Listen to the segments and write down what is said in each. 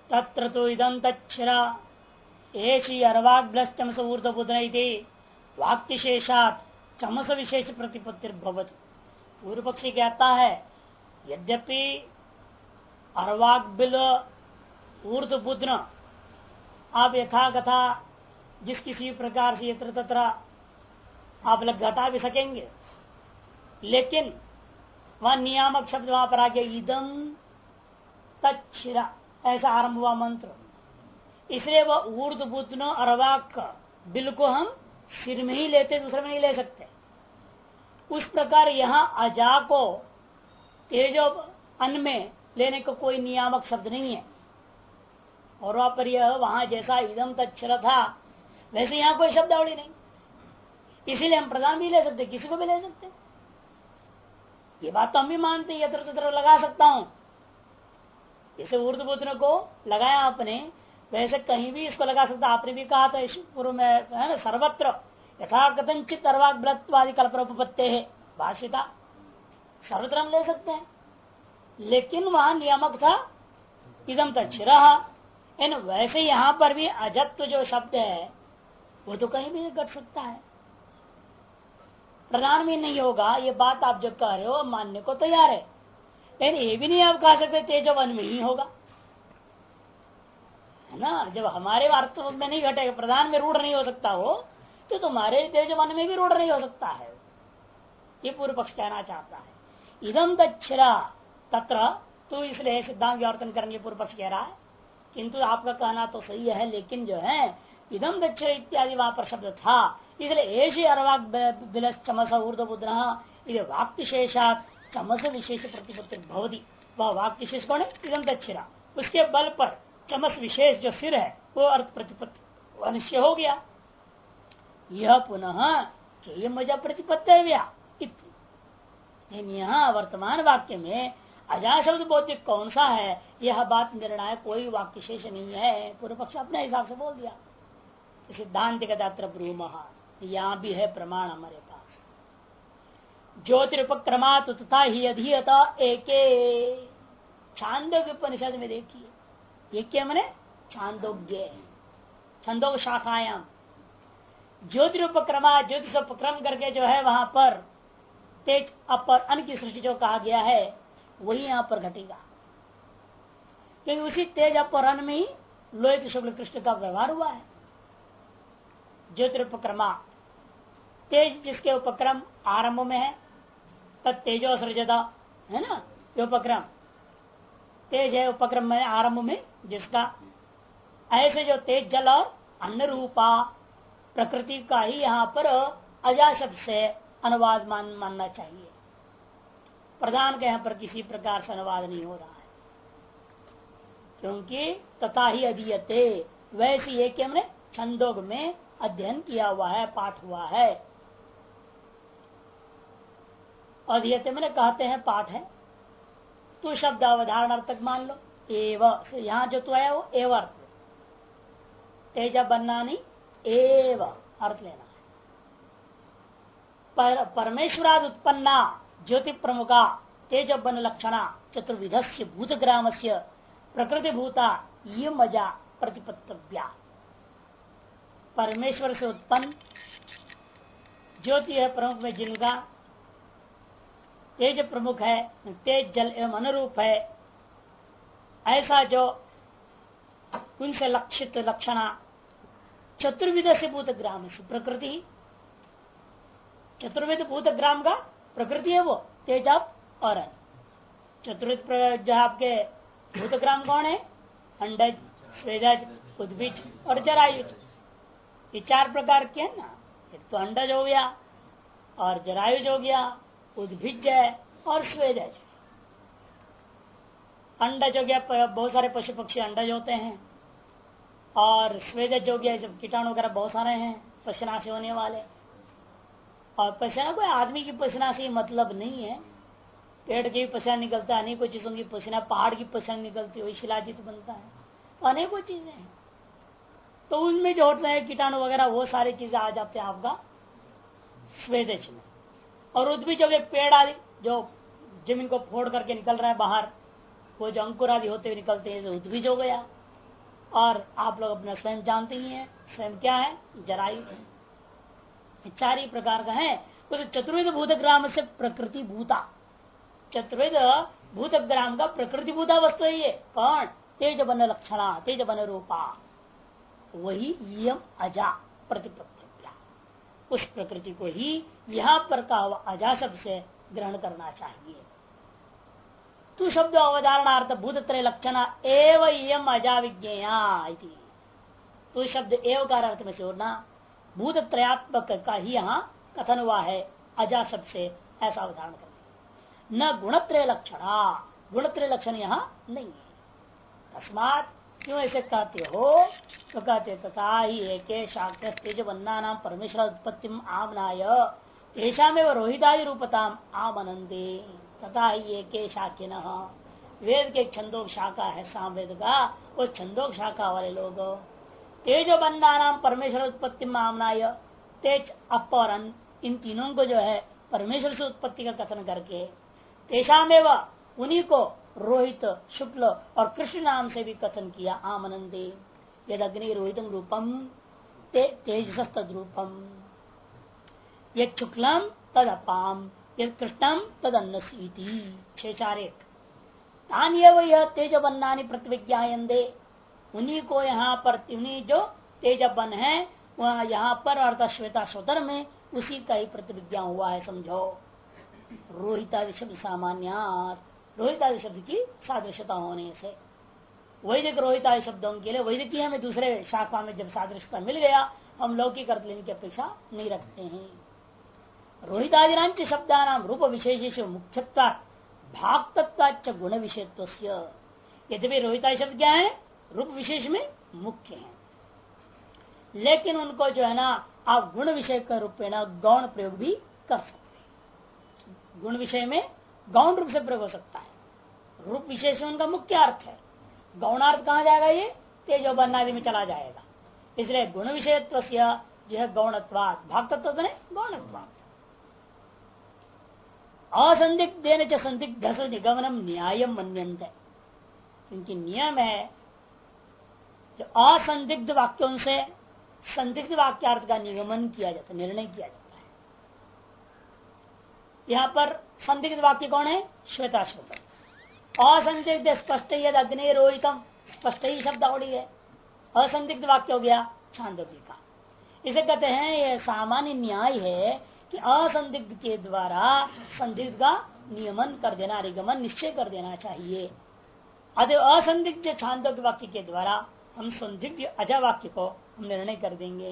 तत्र तो इदं तच्छिरा एषी अर्वाग्लश्चमस ऊर्ध्वबुधन वाक्तिशेषात चमस विशेष प्रतिपत्तिर्भवति। पूर्व पक्षी कहता है यद्यपि अर्वाग्बिल ऊर्ध्वबुधन आप यथा कथा जिस किसी प्रकार से यत्र तत्र आप लोग घटा भी सकेंगे, लेकिन वह नियामक शब्द वहां पर आ गया इदम तच्छिरा, ऐसा आरंभ हुआ मंत्र, इसलिए वह ऊर्ध्वबुधन अर्वाक बिल को हम सिर में ही लेते, दूसरे में नहीं ले सकते। उस प्रकार यहाँ अजा को तेजो अन्न में लेने को कोई नियामक शब्द नहीं है, और वहां पर यह वहां जैसा इदम तच्छर था वैसे यहाँ कोई शब्दावली नहीं, इसीलिए हम प्रधान भी ले सकते, किसी को भी ले सकते। ये बात तो हम भी मानते हैं, यत्र तत्र लगा सकता हूं, जैसे ऊर्ध्वबुधन को लगाया आपने वैसे कहीं भी इसको लगा सकता। आपने भी कहा था पूर्व में है ना, सर्वत्र यथा कथंचित अर्वाग्रत्वादि कल्परोपत्ते है भाषिता, सर्वत्र हम ले सकते हैं, लेकिन वहां नियामक था इदम तच्छिरा। वैसे यहां पर भी अजत्व जो शब्द है वो तो कहीं भी घट सकता है, प्रधान में नहीं होगा। ये बात आप जब कह रहे हो मानने को तैयार है, लेकिन ये भी नहीं आप कह सकते तेजवन में ही होगा, है ना। जब हमारे वास्तव में नहीं घटेगा, प्रधान में रूढ़ नहीं हो सकता हो, तो तुम्हारे तेजवन में भी रूढ़ नहीं हो सकता है। ये पूर्व पक्ष कहना चाहता है इदम तच्छिरा तत्र, तो इसलिए सिद्धांत व्यावर्तन करने पूर्व पक्ष कह रहा है, किंतु आपका कहना तो सही है, लेकिन जो है इदम दक्षिण इत्यादि वहां पर शब्द था, इसलिए ऐसे अर्वाक बिलस चमस ऊर्ध्वबुधन इधर वाक्यशेषात चमस विशेष प्रतिपत्ति भवती। वह वाक्यशेष कौन है? इदम दक्षिणा, उसके बल पर चमस विशेष जो सिर है वो अर्थ प्रतिपत्ति अनिश्चय हो गया। यह पुनः के मजा प्रतिपत्ति, यहाँ वर्तमान वाक्य में अजा शब्द बौद्धिक कौन सा है, यह बात निर्णायक कोई वाक्य शेष नहीं है। पूर्व पक्ष अपने हिसाब से बोल दिया। सिद्धांत का ब्रूमः, यहाँ भी है प्रमाण हमारे पास। ज्योतिरुपक्रमात् तथा ही अधीयत एके, छांदोग्य उपनिषद में देखिए, ये क्या मने छांदोग्य, छंदोग शाखायाम ज्योतिरुपक्रमा, ज्योतिष उपक्रम करके जो है वहां पर तेज अपर अन्न की सृष्टि जो कहा गया है वही यहाँ पर घटेगा, क्योंकि उसी तेज अपर अन्न में ही लोहित शुक्ल कृष्ण का व्यवहार हुआ है। ज्योतिरुपक्रमा, तेज जिसके उपक्रम आरंभ में है, तब तेजो सृजता, है ना, ये उपक्रम तेज है उपक्रम में आरंभ में जिसका, ऐसे जो तेज जल और अन्न रूपा प्रकृति का ही यहाँ पर अजा शब्द से अनुवाद मानना चाहिए। प्रधान के यहाँ पर किसी प्रकार से अनुवाद नहीं हो रहा है, क्योंकि तथा ही अधीयते, वैसी एक हमने छंदोग में अध्ययन किया हुआ है, पाठ हुआ है। अधीयते मैंने कहते हैं पाठ है, तू शब्द अवधारण अर्थ तक मान लो। एव यहाँ जो तू आया वो एव अर्थ, तेजा बनना नहीं, एव अर्थ लेना है। परमेश्वराद उत्पन्ना ज्योति प्रमुखा तेज बन लक्षणा चतुर्विधस्य भूतग्राम से प्रकृति भूता ये मजा प्रतिपत्तव्या। परमेश्वर से उत्पन्न ज्योति है प्रमुख में, जिनका तेज प्रमुख है, तेज जल एवं अनुरूप है, ऐसा जो उनसे लक्षित लक्षणा चतुर्विध से भूतग्राम से प्रकृति, चतुर्विध भूतग्राम का प्रकृति है वो तेज और चतुर्विध जो आपके भूतग्राम कौन है? अंडज, स्वेदज, उद्भिज और जरायुज, ये चार प्रकार के है ना। एक तो अंडज हो गया और जरायुज हो गया, उद्भिज है और स्वेदज। अंडज हो गया, बहुत सारे पशु पक्षी अंडज होते हैं, और स्वेदज हो गया जब कीटाणु वगैरह बहुत सारे हैं पसीना से होने वाले। और पसीना कोई आदमी की पसीना से मतलब नहीं है, पेड़ की भी पसीना निकलता है, अनेकों चीजों की पसीना, पहाड़ की पसीना निकलती है, वही शिलाजित बनता है, तो अनेकों चीजें हैं। तो उनमें जो होते हैं कीटाणु वगैरह वो सारी चीजें आ जाते हैं आपका स्वेदज में। और उद्भिज हो गए पेड़ आदि जो जमीन को फोड़ करके निकल रहा है बाहर, वो जो अंकुर आदि होते हुए निकलते हैं, उद्भिज हो गया। और आप लोग अपना स्वयं जानते ही हैं, स्वयं क्या है, जरायुज है। चार ही प्रकार का है। उस चतुर्विध भूतग्राम से प्रकृति भूता, चतुर्विध भूतग्राम का प्रकृति भूता वस्तु है ये। कौन? तेज बन लक्षणा, तेज बन रूपा, वही यम अजा प्रतिपत्तिया, उस प्रकृति को ही यहां पर कहा हुआ अजा शब्द से ग्रहण करना चाहिए। तू शब्द अवधारणार्थ भूतत्रय लक्षणा एव यम अजा विज्ञेया। तू शब्द एव का अर्थ में जोड़ना, भूतत्रयात्मक का ही यहाँ कथन हुआ है अजा शब्द से, ऐसा अवधारण करना। न गुणत्रय लक्षणा, गुणत्रय लक्षण यहाँ नहीं है। तस्मात क्यों ऐसे कहते हो? तो कहते तथा ही एक शाक्य तेज बन्ना नाम परमेश्वर उत्पत्ति आमनाय तेषा में रोहितादि रूपताम आमनंदे। तथा ही एक शाक्य न, वेद के छंदोक शाखा है सामवेद का, वो छंदोक शाखा वाले लोग तेजो बन्ना नाम परमेश्वर उत्पत्ति आमनाय, तेज अप और इन तीनों को जो है परमेश्वर से उत्पत्ति का कथन करके तेषामेव उन्हीं को रोहित, शुक्ल और कृष्ण नाम से भी कथन किया। आमनंदे यद अग्नि रोहितम रूपम तेजस तद रूपम, यद शुक्लम तद अपाम यद कृष्णम तद अन्नसीति। 641 तान्यव यह तेज बन्नानि प्रतिविज्ञायन्दे, उन्हीं को यहाँ पर, उन्हीं जो तेज बन है वह यहाँ पर अर्थात श्वेता श्वतर में उसी का ही प्रतिविज्ञा हुआ है, समझो। रोहितादि शब्द सामान्य, रोहितादि शब्द की सादृश्यता होने से, वैदिक रोहितादि शब्दों के लिए वैदिकीय में दूसरे शाखा में जब सादृश्यता मिल गया, हम लौकिक अर्थ लेने की अपेक्षा नहीं रखते हैं। रोहितादिनांच शब्दानाम रूप विशेष मुख्यत्व भागतत्वाच गुण विषयत्व, यद्यपि रोहितादि शब्द क्या है, रूप विशेष में मुख्य है, लेकिन उनको जो है ना आप गुण विषय का रूप में गौण प्रयोग भी कर सकते हैं। गुण विषय में गौण रूप से प्रयोग हो सकता है। रूप विशेष में उनका मुख्य अर्थ है, गौणार्थ कहाँ जाएगा, ये तेजो बनादि में चला जाएगा। इसलिए गुण विषयत्व जो है गौणत्वाद, भाग तत्व बने गौणत्वाद। असंदिग्धेन च संदिग्ध निगमनम न्यायम मन्यन्ते, क्योंकि नियम है जो असंदिग्ध वाक्यों से संदिग्ध वाक्यार्थ का निगमन किया जाता है, निर्णय किया जाता है। यहाँ पर संदिग्ध वाक्य कौन है, श्वेता श्वेता। असंदिग्ध स्पष्ट यद अग्नि रोहितम, स्पष्ट ही शब्दावली है, असंदिग्ध वाक्य हो गया छांदोग्य का। इसे कहते हैं ये सामान्य न्याय है कि असंदिग्ध के द्वारा संदिग्ध का नियमन कर देना, निगमन निश्चय कर देना चाहिए। अतः असंदिग्ध छांदोग्य वाक्य के द्वारा हम संदिग्ध अजा वाक्य को हम निर्णय कर देंगे।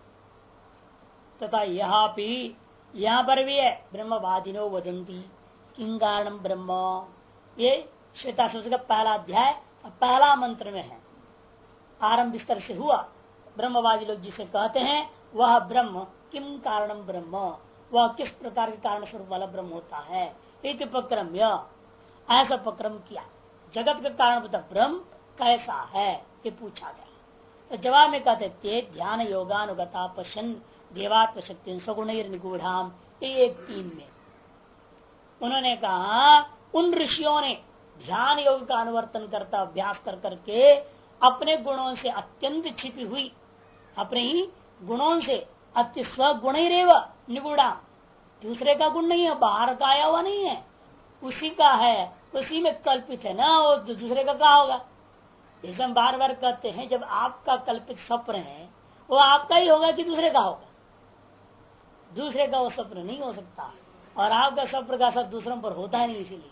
तथा यहाँ पर भी है ब्रह्मवादिनो वदंती किं कारणम ब्रह्म, ये श्वेता सूत्र का पहला अध्याय पहला मंत्र में है, आरंभ विस्तार से हुआ। ब्रह्मवादी लोग जिसे कहते हैं वह ब्रह्म किम कारणम ब्रह्म, वह किस प्रकार के कारण स्वरूप वाला ब्रह्म होता है। इति उपक्रम्य, ऐसा उपक्रम किया, जगत का कारण बता ब्रह्म कैसा है ये पूछा गया। तो जवाब में कहते थे ध्यान योगानुगता पश्यन देवात्म शक्ति सगुण निगूढ़ाम, 1:3 में उन्होंने कहा उन ऋषियों ने ध्यान योग का अनुवर्तन करता अभ्यास कर करके अपने गुणों से अत्यंत छिपी हुई, अपने ही गुणों से अति स्वगुण ही रेव निगूढ़ा, दूसरे का गुण नहीं है, बाहर का आया हुआ नहीं है, उसी का है, उसी में कल्पित है ना, वो दूसरे का क्या होगा। जैसे हम बार बार कहते हैं जब आपका कल्पित स्वप्न है वो आपका ही होगा कि दूसरे का होगा, दूसरे का वो स्वप्न नहीं हो सकता, और आपका स्वप्न का सब दूसरों पर होता है नहीं। इसीलिए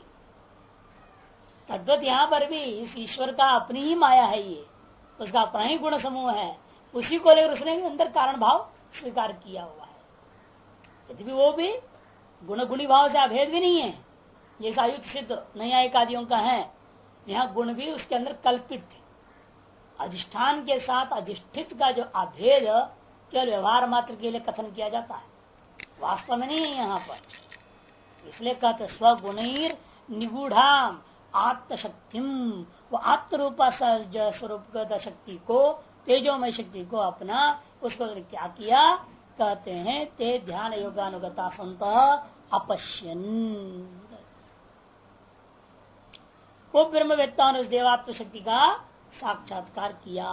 तद्वत यहाँ पर भी इस ईश्वर का अपनी ही माया है, ये उसका अपना ही गुण समूह है, उसी को लेकर उसने अंदर कारण भाव स्वीकार किया हुआ है। यदि वो भी गुण गुणी भाव से अभेद भी नहीं है, जैसा आयुक्त सिद्ध न्यायिक आदियों का है, यहाँ गुण भी उसके अंदर कल्पित है। अधिष्ठान के साथ अधिष्ठित का जो अभेद केवल व्यवहार मात्र के लिए कथन किया जाता है, वास्तव में नहीं है यहाँ पर। इसलिए कहते स्वगुणैर निगूढ़ाम आत्मशक्तिम, वो आत्मरूपा स्वरूप शक्ति को, तेजोमय शक्ति को अपना, उसको क्या किया, कहते हैं ते ध्यान योगानुगता संत अपश्यन, वो ब्रह्मवेत्ता ने उस देवात्म शक्ति का साक्षात्कार किया।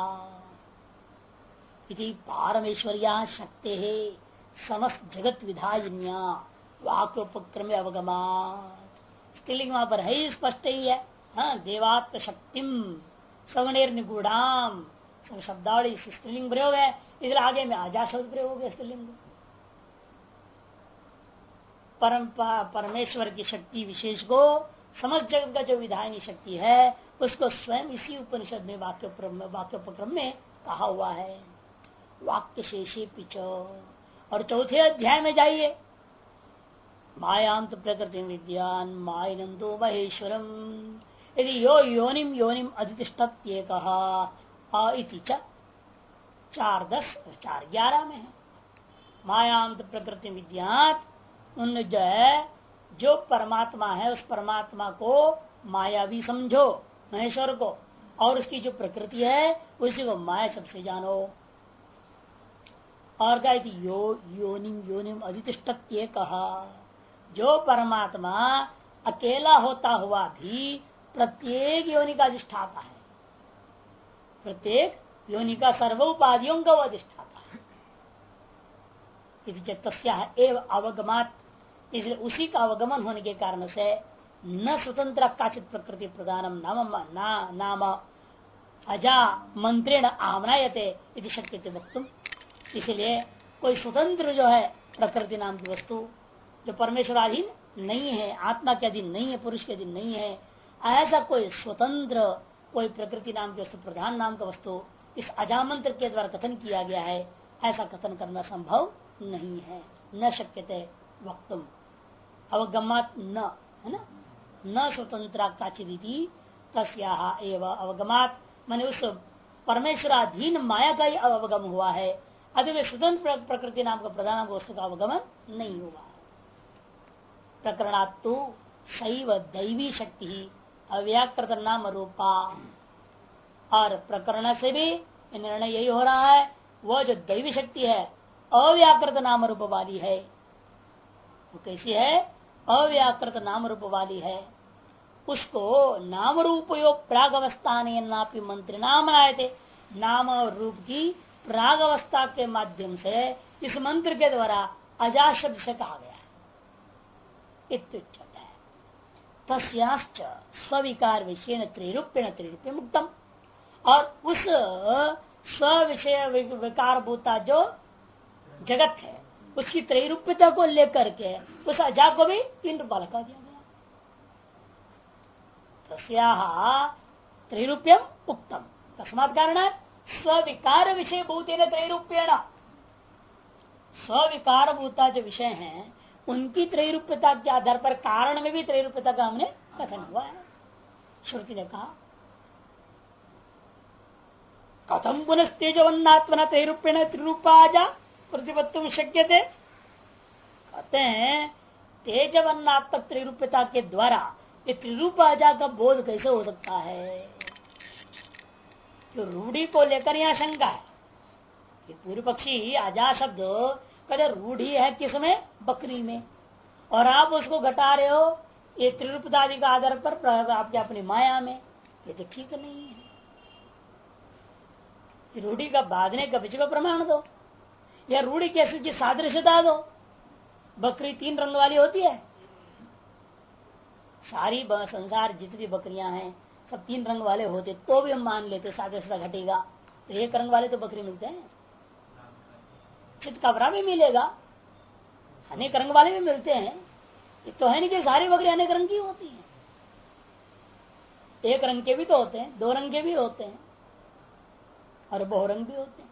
इति पारमेश्वर्या शक्ति है समस्त जगत विधायिन्या वाक्योपक्रम अवगमा। स्त्रीलिंग वहां पर है स्पष्ट ही है। हाँ, देवात्म शक्तिम सवनेर निगूढ़ाम सब शब्दावली स्त्रीलिंग प्रयोग है, इसलिए आगे में आजा शब्द प्रयोग है स्त्रीलिंग। परमेश्वर की शक्ति विशेष को समस्त जगत का जो विधायनी शक्ति है उसको स्वयं इसी उपनिषद में वाक्योपक्रम में कहा हुआ है। वाक्य शेषे पिच। और चौथे अध्याय में जाइए, मायांत प्रकृति विद्यान मायनंदो महेश्वरम यदि यो योनिम योनिम अधिष्ठत्ये कहा इति 4:10 और 4:11 में है। मायांत प्रकृति विद्यात उन जो है जो परमात्मा है उस परमात्मा को मायावी समझो महेश्वर को, और उसकी जो प्रकृति है उसी को माया सबसे जानो। और क्या योनिम योनिम अधिष्ठत्ये कहा, जो परमात्मा अकेला होता हुआ भी प्रत्येक योनि का अधिष्ठाता है, प्रत्येक योनि का सर्व उपाधियों का वो अधिष्ठाता है। तस्या एव अवगमात, इसलिए उसी का अवगमन होने के कारण से न स्वतंत्र काचित प्रकृति प्रदानम नाम अजा मंत्रेण आमनायते यदि शक्य वक्तुम। इसलिए कोई स्वतंत्र जो है प्रकृति नाम की वस्तु जो परमेश्वराधीन नहीं है, आत्मा के अधीन नहीं है, पुरुष के अधीन नहीं है, ऐसा कोई स्वतंत्र कोई प्रकृति नाम की वस्तु प्रधान नाम का वस्तु इस अजामंत्र के द्वारा कथन किया गया है, ऐसा कथन करना संभव नहीं है। न शक्यते वक्तुम अवगमात न, है ना, न स्वतंत्र काचिदी तस्या एव अवगमात, माने उस परमेश्वराधीन माया का ही अवगम हुआ है, अभी स्वतंत्र प्रकृति नाम का प्रधान वस्तु का अवगमन नहीं हुआ। प्रकरणात्तु शैव दैवी शक्ति ही अव्याकृत नाम रूपा, और प्रकरण से भी निर्णय यही हो रहा है वह जो दैवी शक्ति है अव्याकृत नाम रूप वाली है। वो कैसी है? अव्याकृत नाम रूप वाली है। उसको नाम रूप योग प्राग अवस्था नापी मंत्र नाम आए थे, नाम और रूप की प्राग अवस्था के माध्यम से इस मंत्र के द्वारा अजा शब्द से कहा गया है। इत्युच्यते है तस्याश्च स्विकार विषय त्रिरूप्य मुक्तम, और उस स्विषय विकार भूता जो जगत है उसकी त्रैरूप्यता को लेकर के उस अजा को भी 3 रूपा लगा दिया गया। तस्याः त्रैरूप्यम उक्तम, तस्मात् कारणात् स्विकार विषय भूतेन त्रैरूप्येण, स्विकार भूता जो विषय हैं उनकी त्रैरूप्यता के आधार पर कारण में भी त्रैरूप्यता का हमने कथन हुआ है। श्रुति ने कहा कथम पुनस्तेजवन्नात्मना त्रैरूप्येण त्रिरूपाजा प्रतिपत्तुम शक्यते। कहते हैं तेजवन्नात्मक त्रिरूप्यता के द्वारा ये त्रिरूपाजा का बोध कैसे हो सकता है? जो रूढ़ी को लेकर यहाँ शंका है। ये पूर्व पक्षी आजा शब्द कहते रूढ़ी है किसमें? बकरी में, और आप उसको घटा रहे हो ये त्रिरूपतादि का आधार पर आपके अपनी माया में। ये तो ठीक नहीं है। रूढ़ी का बांधने का बीच का प्रमाण दो, या रूढ़ी कैसे की सादृश्यता दो। बकरी 3 रंग वाली होती है, सारी संसार जितनी बकरियां हैं सब 3 रंग वाले होते तो भी हम मान लेते सादृश्यता घटेगा। तो 1 रंग वाले तो बकरी मिलते हैं, चित कबरा भी मिलेगा, अनेक रंग वाले भी मिलते हैं। ये तो है नहीं कि सारी बकरी अनेक रंग की होती है। 1 रंग के भी तो होते हैं, 2 रंग के भी होते हैं, और बहुरंग भी होते हैं।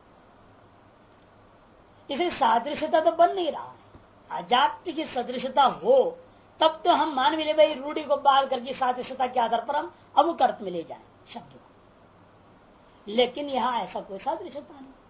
इसलिए सादृश्यता तो बन नहीं रहा है। अजात्य की सदृशता हो तब तो हम मान मिले भाई रूढ़ी को बाल करके सादृश्यता के आधार पर हम अमुक अर्थ में ले जाए शब्द को, लेकिन यहां ऐसा कोई सादृश्यता नहीं।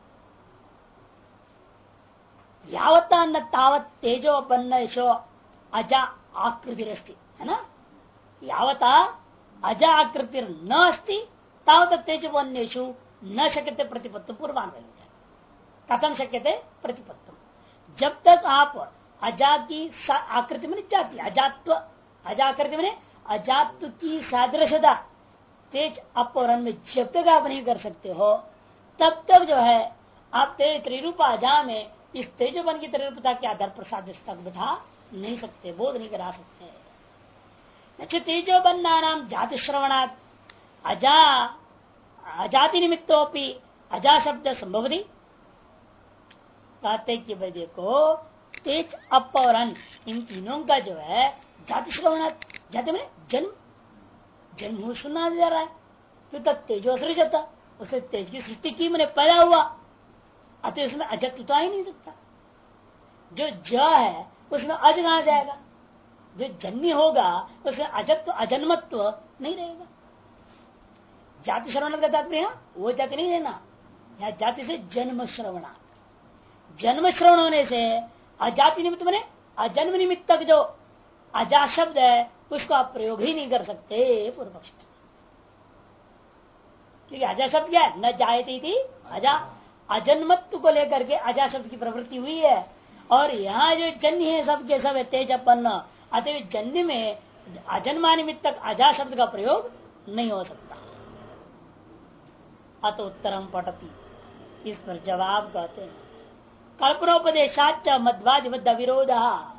यावता न तावत तेजो बन्नशो अजा आकृति है ना, यावता अजा आकृति न अस्ति तावत तेजो बन्नेशु न शक्यते प्रतिपत्तु पूर्वान। कथम शक्यते प्रतिपत्तु, जब तक आप अजा की आकृति में जाती, अजात्व, अजाकृति में अजात्व की सादृश्यता तेज अप और अन में जब तक आप नहीं कर सकते हो तब तक जो है आप तेज त्रिरूप अजा में इस तेजोबन की त्रिरूपता के आधार पर सादृश्यता को बिठा नहीं सकते, बोध नहीं करा सकते। अच्छा, तेजोबन्ना नाम जाति श्रवणात् अजा अजाति निमित्तोपि अजा शब्द संभवती। कहते कि भाई देखो तेज अप और अन इन तीनों का जो है जाति श्रवणात्, जाति में जन्म जन्म सुना जा रहा है, तो तब तेजो सृजता, उसने तेज की सृष्टि की, मैंने पैदा हुआ, अतः उसमें अजत्व तो आ ही नहीं सकता। जो ज है उसमें अज कहां जाएगा, जो जन्मी होगा उसमें अजत्व अजन्मत्व नहीं रहेगा। जाति श्रवण का तात्पर्य वो जाति नहीं लेना, यहाँ जाति से जन्म श्रवणा, जन्म श्रवण होने से अजाति निमित्त बने अजन्म निमित्त तक जो अजा शब्द है उसको आप प्रयोग ही नहीं कर सकते पूर्व पक्ष। क्योंकि अजा शब्द क्या है, न जायते थी अजा, अजन्मत्व को लेकर के अजा शब्द की प्रवृत्ति हुई है। और यहाँ जो जन्य है सबके सब तेजपन्न, अतः जन्य में अजन्मा निमित्त तक अजा शब्द का प्रयोग नहीं हो सकता। अत उत्तरम पठती, इस पर जवाब कहते हैं कल्पनोपदेशाच मध्वादिवद विरोध,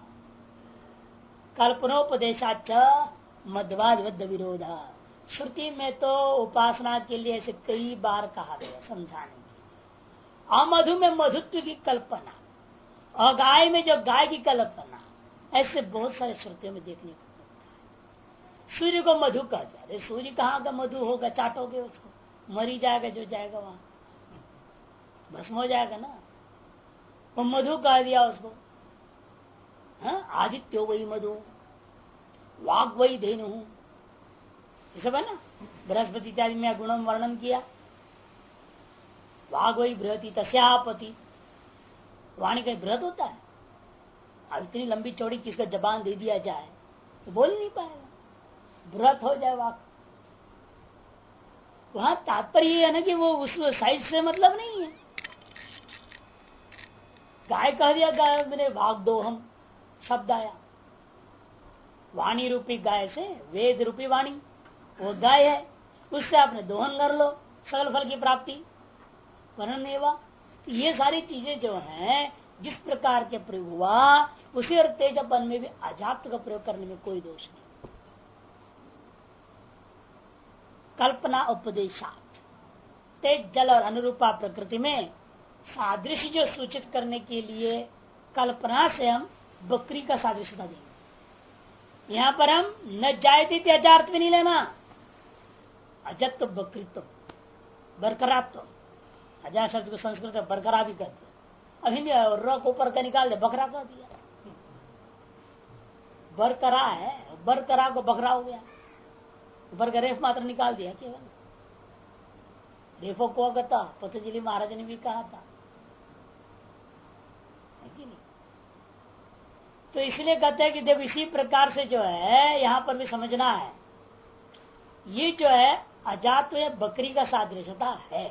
कल्पनोपदेशाच मध्वादिवद विरोध। श्रुति में तो उपासना के लिए ऐसे कई बार कहा गया समझाने के, अमधु में मधुत्व की कल्पना और गाय में जो गाय की कल्पना, ऐसे बहुत सारे श्रुतियों में देखने को मिलता है। सूर्य को मधु कह दिया, सूर्य कहाँ का मधु होगा, चाटोगे उसको मरी जाएगा, जो जाएगा वहां भस्म हो जाएगा ना, वो मधु कह दिया उसको। आदित्यो वही मधु, वाग वही धेनु, ये सब है ना। बृहस्पति इत्यादि में गुणम वर्णन किया, वाग वही बृहति तस्यापति, वाणी का बृहत होता है। अब इतनी लंबी चौड़ी किसका जबान दे दिया जाए तो बोल नहीं पाएगा, बृहत हो जाए वाक। वहां तात्पर्य है ना कि वो उस साइज से मतलब नहीं है। गाय कह दिया, गाय मैंने भाग दो हम शब्द आया, वाणी रूपी गाय से वेद रूपी वाणी, वो गाय है, उससे आपने दोहन कर लो, सकल फल की प्राप्ति वर्णन नहीं हुआ। तो ये सारी चीजें जो हैं जिस प्रकार के प्रयोग हुआ, उसी और तेजपन में भी अजात का प्रयोग करने में कोई दोष नहीं। कल्पना उपदेशात, तेज जल और अनुरूपा प्रकृति में सादृश्य जो सूचित करने के लिए कल्पना से हम बकरी का सादृश्यता देंगे। यहां पर हम न जायते अजार्थ में नहीं लेना, अजत्व बकरीत्व बरकरात्व, अजा शब्द को संस्कृत में बरकरा भी कहते हैं। अब हिंदी रक ऊपर का निकाल दे, बकरा कर दिया, बरकरा है, बरकरा को बकरा हो गया, ऊपर का रेफ मात्र निकाल दिया केवल। रेफो को कहता पतंजलि महाराज ने भी कहा था, है कि नहीं? तो इसलिए कहते हैं कि देखो इसी प्रकार से जो है यहां पर भी समझना है, ये जो है अजात या बकरी का सादृश्यता है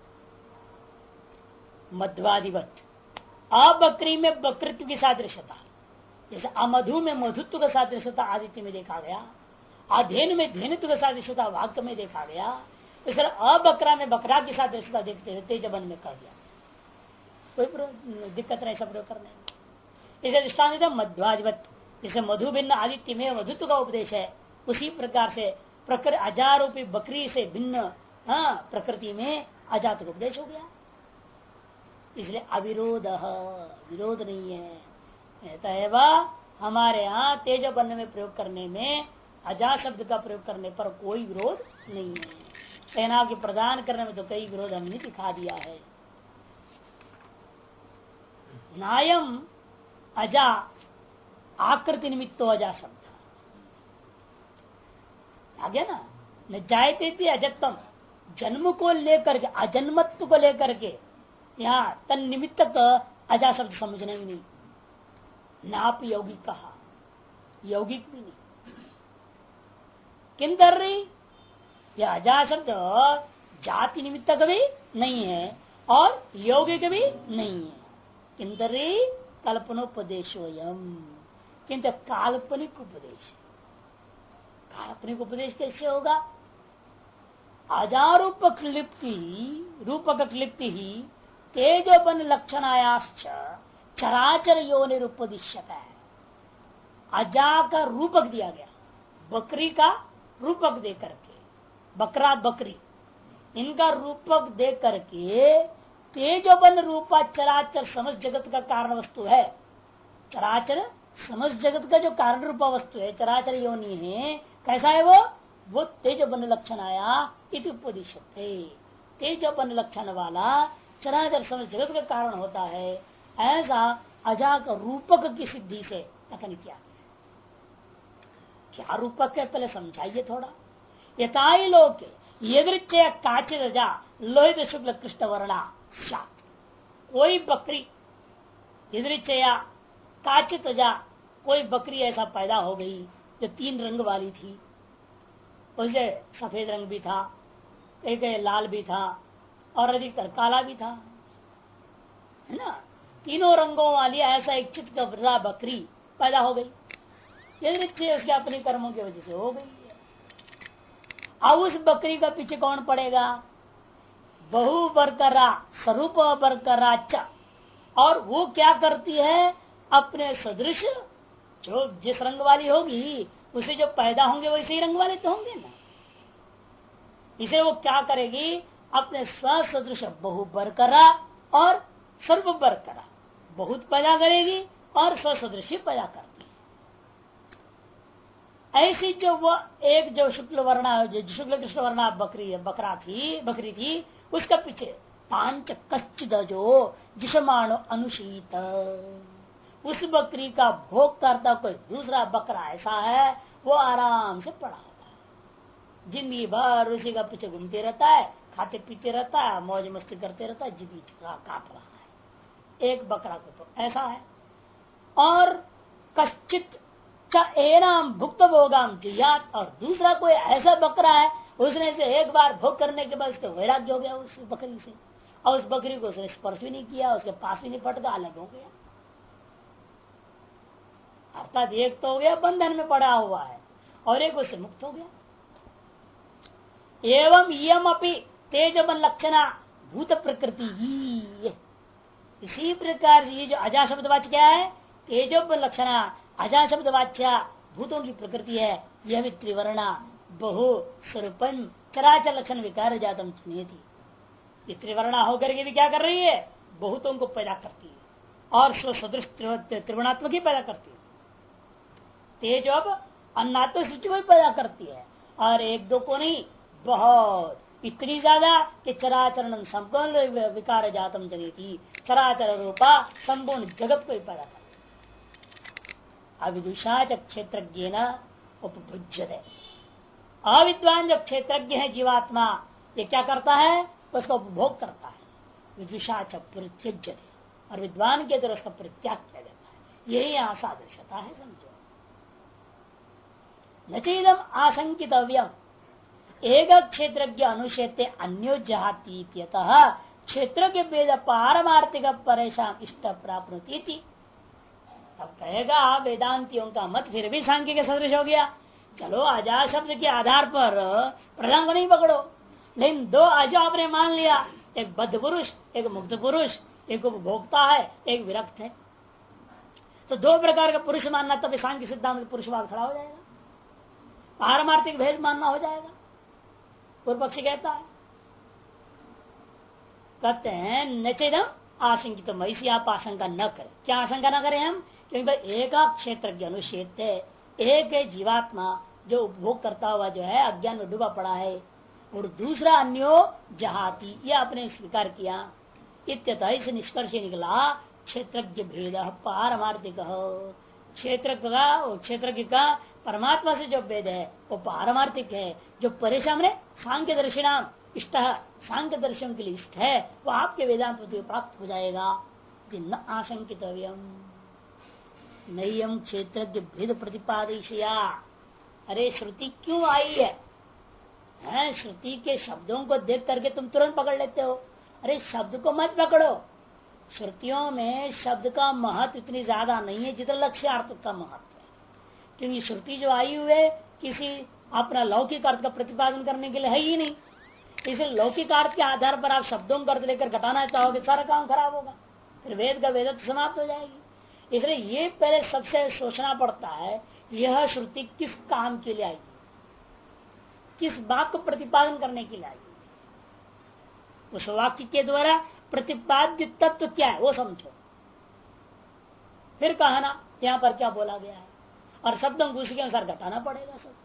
मध्वादिवत। अबकरी में बकृत्व की सादृश्यता, जैसे अमधु में मधुत्व का सादृश्यता आदित्य में देखा गया, अधेन में धेनुत्व का सादृश्यता वाक्य में देखा गया, इस तरह अबकरा में बकरा की सादृश्यता देखते हुए तेजबन में कह दिया। कोई दिक्कत नहीं सब प्रयोग करने में। इसे दृष्टांत मध्वादिवत, जैसे मधु भिन्न आदित्य में मधुत्व का उपदेश है, उसी प्रकार से प्रकृति अजारूपी बकरी से भिन्न प्रकृति में अजात का उपदेश हो गया। इसलिए अविरोध, विरोध नहीं है। कहता है वह हमारे यहाँ तेजबन में प्रयोग करने में अजा शब्द का प्रयोग करने पर कोई विरोध नहीं है। कहना कि प्रदान करने में तो कई विरोध हमने दिखा दिया है। नायम अजा आकृति निमित्तो अजा शब्द आ गया ना, न जायते थी अजत्तम, जन्म को लेकर के अजन्मत्व को लेकर के यहाँ तन निमित्त अजा शब्द समझना ही नहीं, नाप यौगिक कहा, यौगिक भी नहीं। किन कर रही, यह अजा शब्द जाति निमित्त भी नहीं है और यौगिक भी नहीं है। किंतरी कल्पनोपदेशोयम, किंतु काल्पनिक उपदेश। काल्पनिक उपदेश कैसे होगा? अजारूप क्लिप्ति रूपक क्लिप्ति ही तेजोपन लक्षणायाश्च चराचर योनिरुपदिश्यत है। अजा का रूपक दिया गया, बकरी का रूपक दे करके, बकरा बकरी इनका रूपक दे करके तेजोपन रूपा चराचर समस्त जगत का कारण वस्तु है। चराचर समस्त जगत का जो कारण रूपा वस्तु है, चराचर योनि है, कैसा है वो तेजोपन लक्षण आया इति उपदिश्यते। तेजोपन लक्षण वाला चराचर समस्त जगत का कारण होता है, ऐसा अजा का रूपक की सिद्धि से कथन किया। क्या रूपक है पहले समझाइए थोड़ा। यथाई लोक यदृच्छय काचित अजा लोहित शुक्ल कृष्ण वर्णा सात। कोई बकरी यदृच्छया काचित अजा, कोई बकरी ऐसा पैदा हो गई जो 3 रंग वाली थी, उसे सफेद रंग भी था, एक लाल भी था और अधिकतर काला भी था, है ना। तीनों रंगों वाली ऐसा एक चित्त बकरी पैदा हो गई, यदि उसके अपने कर्मों की वजह से हो गई है। अब उस बकरी का पीछे कौन पड़ेगा? बहु बरकरा स्वरूप बरकरा च, और वो क्या करती है? अपने सदृश जो जिस रंग वाली होगी उसे जो पैदा होंगे वैसे ही रंग वाले तो होंगे ना। इसे वो क्या करेगी? अपने सदृश बहु बरकरा और सर्व बरकरा, बहुत पैदा करेगी और सदृश पैदा करती है। ऐसी जो वो एक जो शुक्ल वर्णा, जो शुक्ल कृष्ण वर्णा बकरी थी, उसका पीछे पांच कश्चित जो जिसमानो अनुशीत, उस बकरी का भोग करता कोई दूसरा बकरा ऐसा है, वो आराम से पड़ा होता है, जिंदगी भर उसी का पीछे घूमते रहता है, खाते पीते रहता है, मौज मस्ती करते रहता है, जिंदगी काट रहा है। एक बकरा को तो ऐसा है। और कश्चित एनाम भुक्त भोगाम जियात, और दूसरा कोई ऐसा बकरा है उसने से एक बार भोग करने के बाद उसको वैराग्य हो गया उस बकरी से, और उस बकरी को उसने स्पर्श भी नहीं किया, उसके पास भी नहीं पटका, अलग हो गया। अर्थात एक तो हो गया बंधन में पड़ा हुआ है और एक उससे मुक्त हो गया। एवं यम अपि तेजबन लक्षणा भूत प्रकृति ही, इसी प्रकार ये जो अजा शब्द वाच्य क्या है? तेजोबन लक्षणा, अजा शब्द वाच्य भूतों की प्रकृति है। यह भी त्रिवर्णा बहु स्वरूपन चराचर लक्षण विकार जातम चनेति, ये त्रिवर्णा होकर के भी क्या कर रही है? बहुतों को पैदा करती है और स्वसदृश त्रिवर्णात्मक ही पैदा करती है। तेज अब अन्नात्मक सृष्टि को ही पैदा करती है, और एक दो को नहीं, बहुत इतनी ज्यादा कि चराचरण संपूर्ण विकार जातम जनेति, चराचर रूपा संपूर्ण जगत को ही पैदा करती है। अविदुषा च क्षेत्रज्ञ न उपभुज्यते, अविद्वान जब क्षेत्रज्ञ है जीवात्मा, ये क्या करता है? उसका उपभोग करता है। विदुषा च परित्यज्यते, और विद्वान के तरफ उसका परित्याग किया जाता है। यही यहाँ सादृश्यता है, समझो। न चेदम आशंकितव्यम एक क्षेत्रज्ञ अनुषेते अन्यो जहाती, क्षेत्रज्ञ वेद पारमार्थिक परेशान इष्ट प्राप्ति। अब कहेगा वेदांतियों का मत फिर भी सांख्य के सदृश हो गया। चलो अजा शब्द के आधार पर प्रधान को नहीं पकड़ो, लेकिन दो अजा आपने मान लिया, एक बद्ध पुरुष, एक मुक्त पुरुष, एक उपभोक्ता है, एक विरक्त है, तो दो प्रकार का पुरुष मानना तब सांख्य सिद्धांत का पुरुषवाद खड़ा हो जाएगा, पारमार्थिक भेद मानना हो जाएगा। पूर्व पक्षी कहता है, कहते हैं नचेदम आशंकित, ऐसी आप आशंका न करें। क्या आशंका न करें हम? क्योंकि एक क्षेत्र अनुच्छेद है, एक है जीवात्मा जो उपभोग करता हुआ जो है अज्ञान में डूबा पड़ा है, और दूसरा अन्यो जहाती, ये आपने स्वीकार किया। इत्यतः इस निष्कर्ष निकला क्षेत्रज्ञ भेद पारमार्थिक, क्षेत्र का परमात्मा से जो भेद है वो पारमार्थिक है, जो परेशान है सांख्य दर्शिनाम इष्ट, सांख्य दर्शन के लिए इष्ट है, वो आपके वेदांत प्राप्त हो जाएगा। न आशंकितव्यम नयम क्षेत्रज्ञ भेद प्रतिपादया। अरे श्रुति क्यों आई है? श्रुति के शब्दों को देख करके तुम तुरंत पकड़ लेते हो। अरे शब्द को मत पकड़ो, श्रुतियों में शब्द का महत्व इतनी ज्यादा नहीं है जितना लक्ष्यार्थ का महत्व है। क्योंकि श्रुति जो आई हुई है किसी अपना लौकिक अर्थ का प्रतिपादन करने के लिए है ही नहीं, इसे लौकिक अर्थ के आधार पर आप शब्दों का अर्थ लेकर घटाना चाहोगे, सारा काम खराब होगा, फिर वेद का वेदत्व समाप्त हो जाएगी। इसलिए ये पहले सबसे सोचना पड़ता है, यह श्रुति किस काम के लिए आई, किस बात को प्रतिपादन करने के लिए आई, उस वाक्य के द्वारा प्रतिपाद्य तत्व क्या है वो समझो, फिर कहना यहाँ पर क्या बोला गया है, और शब्दों को उसी के अनुसार घटाना पड़ेगा सब।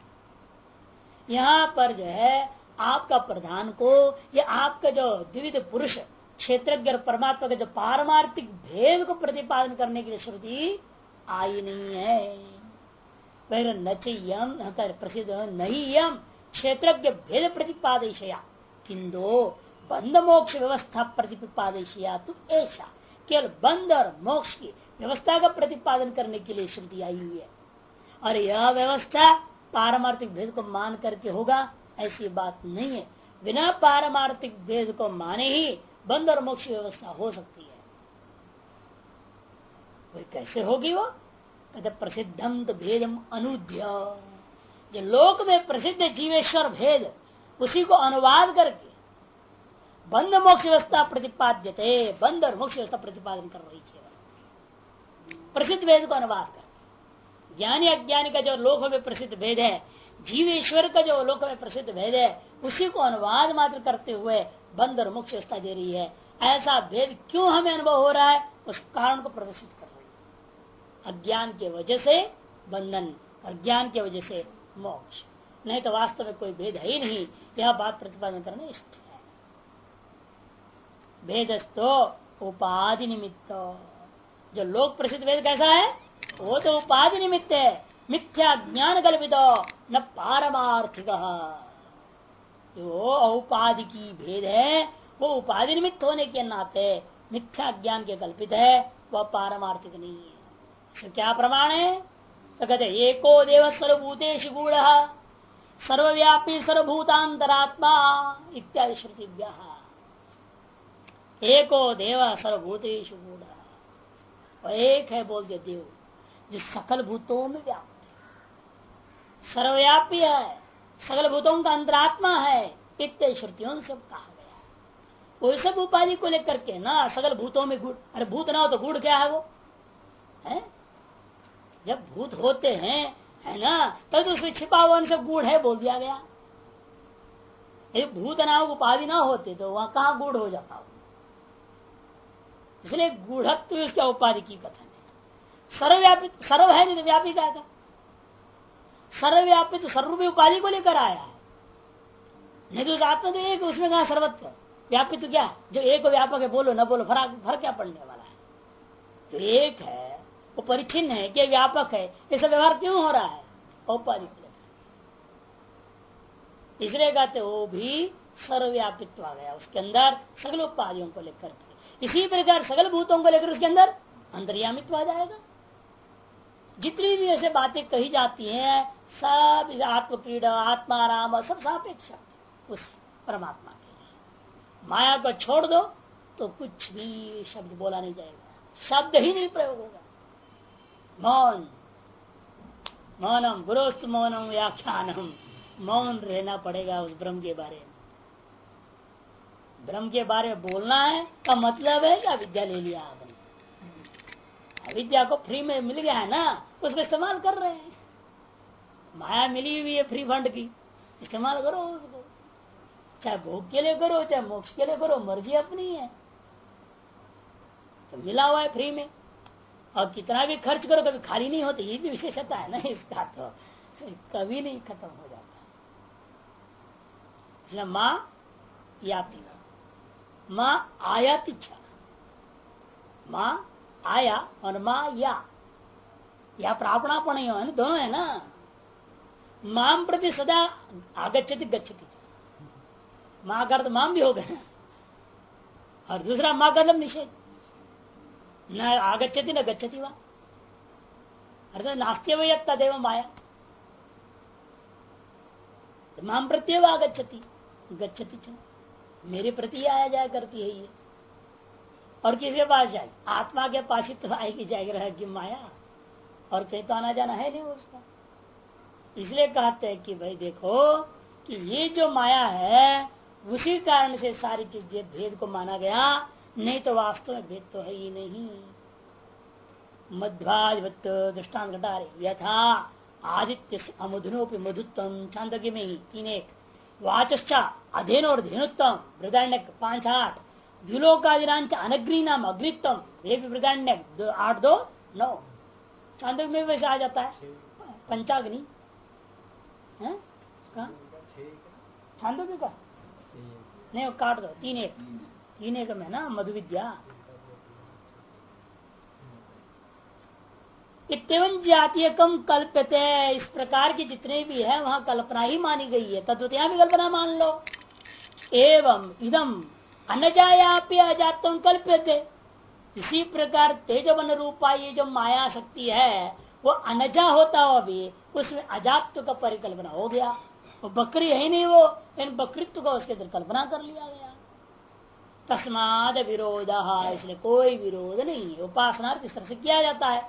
यहाँ पर जो है आपका प्रधान को, या आपका जो द्विविध पुरुष क्षेत्रज्ञ और परमात्मा का जो पारमार्थिक भेद को प्रतिपादन करने के लिए श्रुति आई नहीं है। फिर नचयम प्रसिद्ध नहीं यम क्षेत्रज्ञ भेद प्रतिपादया किंतु बंध मोक्ष व्यवस्था प्रतिपादया तो ऐसा केवल बंध और मोक्ष की व्यवस्था का प्रतिपादन करने के लिए श्रुति आई हुई है, और यह व्यवस्था पारमार्थिक भेद को मान करके होगा ऐसी बात नहीं है। बिना पारमार्थिक भेद को माने ही बंध और मोक्ष व्यवस्था हो सकती है। वही कैसे होगी वो, कहते प्रसिद्धम तो भेदम अनुद्य, जो लोक में प्रसिद्ध जीवेश्वर भेद उसी को अनुवाद करके बंध मोक्ष व्यवस्था प्रतिपाद्यते, बंध और मोक्ष व्यवस्था प्रतिपादन कर रही है। प्रसिद्ध भेद को अनुवाद कर, ज्ञानी अज्ञानी का जो लोक में प्रसिद्ध भेद है, जीव ईश्वर का जो लोक में प्रसिद्ध भेद है, उसी को अनुवाद मात्र करते हुए बंध और मोक्ष व्यवस्था दे रही है। ऐसा भेद क्यों हमें अनुभव हो रहा है, उस कारण को प्रदर्शित कर रही है। अज्ञान के वजह से बंधन और ज्ञान की वजह से मोक्ष, नहीं तो वास्तव में कोई भेद है ही नहीं। यह बात प्रतिपादन करने इष्ट है। भेदस्तो उपाधि निमित्त, जो लोक प्रसिद्ध भेद कैसा है, वो तो उपाधि निमित्त है, मिथ्या ज्ञान कल्पित न पारमार्थिक। जो औपाधिकी भेद है वो उपाधि निमित्त होने के नाते मिथ्या ज्ञान के कल्पित है, वह पारमार्थिक नहीं है। तो क्या प्रमाण है, तो कहते एको देव सर्वभूतेषु गूढ़ः सर्वव्यापी सर्वभूतांतरात्मा इत्यादि श्रुतिभ्यः। एको देव सर्वभूतेषु गूढ़ः, एक है बोल दिया देव जो सकल भूतों में व्याप्त है, सर्वव्यापी है, सकल भूतों का अंतरात्मा है, इतने श्रुतियों से कहा गया। वो सब उपाधि को लेकर के ना सकल भूतों में गुड़, अरे भूत ना हो तो गुड़ क्या है वो है? जब भूत होते हैं है ना, तब तो उसमें छिपा हुआ उनसे गुड़ है बोल दिया गया। यदि भूत ना हो, उपाधि ना होते तो वहां कहाँ गुड़ हो जाता हो। इसलिए गुढ़त्व उसका उपाधि की कथन है। सर्वव्यापी, सर्व है नहीं तो व्यापी का था, सर्वव्यापी तो सर्व भी उपाधि को लेकर आया है, नहीं तो आत्मा तो एक, उसमें कहा सर्वत्व। व्यापी तो क्या, जो एक व्यापक है, बोलो न बोलो फर्क क्या पड़ने वाला है। जो एक है वो परिचिन्न है कि व्यापक है, ऐसा व्यवहार क्यों हो रहा है, औपाधिक को लेकर। इसलिए कहते वो भी सर्वव्यापित्व आ गया उसके अंदर सकल उपाधियों को लेकर। इसी प्रकार सकल भूतों को लेकर उसके अंदर अंतर्यामित्व आ जाएगा। जितनी भी ऐसे बातें कही जाती हैं सब आत्म क्रीड़ा, आत्माराम, सब सापेक्ष उस परमात्मा के लिए। माया को छोड़ दो तो कुछ भी शब्द बोला नहीं जाएगा, शब्द ही नहीं प्रयोग होगा। मौन, मौनम गुरोस्तु मौनम व्याख्यानम, मौन रहना पड़ेगा उस ब्रह्म के बारे में। ब्रह्म के बारे में बोलना है का मतलब है कि अविद्या ले लिया आपने, अविद्या को फ्री में मिल गया है ना, उसको इस्तेमाल कर रहे हैं। माया मिली हुई है फ्री फंड की, इस्तेमाल करो उसको, चाहे भोग के लिए करो चाहे मोक्ष के लिए करो, मर्जी अपनी है। तो मिला हुआ है फ्री में, और कितना भी खर्च करो कभी खाली नहीं होते, ये भी विशेषता है ना इसका, तो कभी नहीं खत्म हो जाता। माँ याति, माँ आयाति, माँ आया और माँ या प्रापणापण है ना, दोनों है ना। माम प्रति सदा आगच्छति गच्छति, माँ का अर्थ माम भी हो गया, और दूसरा माँ का मतलब निषेध, न आगच्छति न गच्छति वा, अर्थात नास्त्यव यत्ता देव माया, माम प्रत्येव आगच्छति गच्छति च, मेरे प्रति आया जाया करती है ये। और किसके पास जाए, आत्मा के पास ही तो आएगी जाएगी रहेगी माया, और कहीं तो आना जाना है नहीं उसका। इसलिए कहते हैं कि भाई देखो कि ये जो माया है उसी कारण से सारी चीजें भेद को माना गया, नहीं तो वास्तव में भेद तो है ही नहीं। मध्वाधिपत्य दृष्टांत घटा रहे यथा आदित्य अमधुनोपि मधुत्तम छांदोग्य में ही 3:1 वाचश्चा अधेन और धेनुत्तम वृदारण्य 5:8 द्विलोकादिनांच अनग्री नाम अग्नित्तम वे भी वृदारण्य 8:2-9 छांदोग्य में वैसे आ जाता है पंचाग्नि है छांदोग्य का नहीं वो काट दो 3:1 में ना मधु विद्या इतवन जातीय कम कल्पते इस प्रकार की जितने भी है वहां कल्पना ही मानी गई है तत्वतया भी कल्पना मान लो। एवं इदम अनजायापि अजातम कल्प्यते इसी प्रकार तेजवन रूपा ये जो माया शक्ति है वो अनजा होता हुआ भी उसमें अजात्व का परिकल्पना हो गया। वो बकरी है ही नहीं वो इन बकरित्व को उसके अंदर कल्पना कर लिया गया। तस्माद विरोध इसलिए कोई विरोध नहीं उपासना इस तरह से किया जाता है।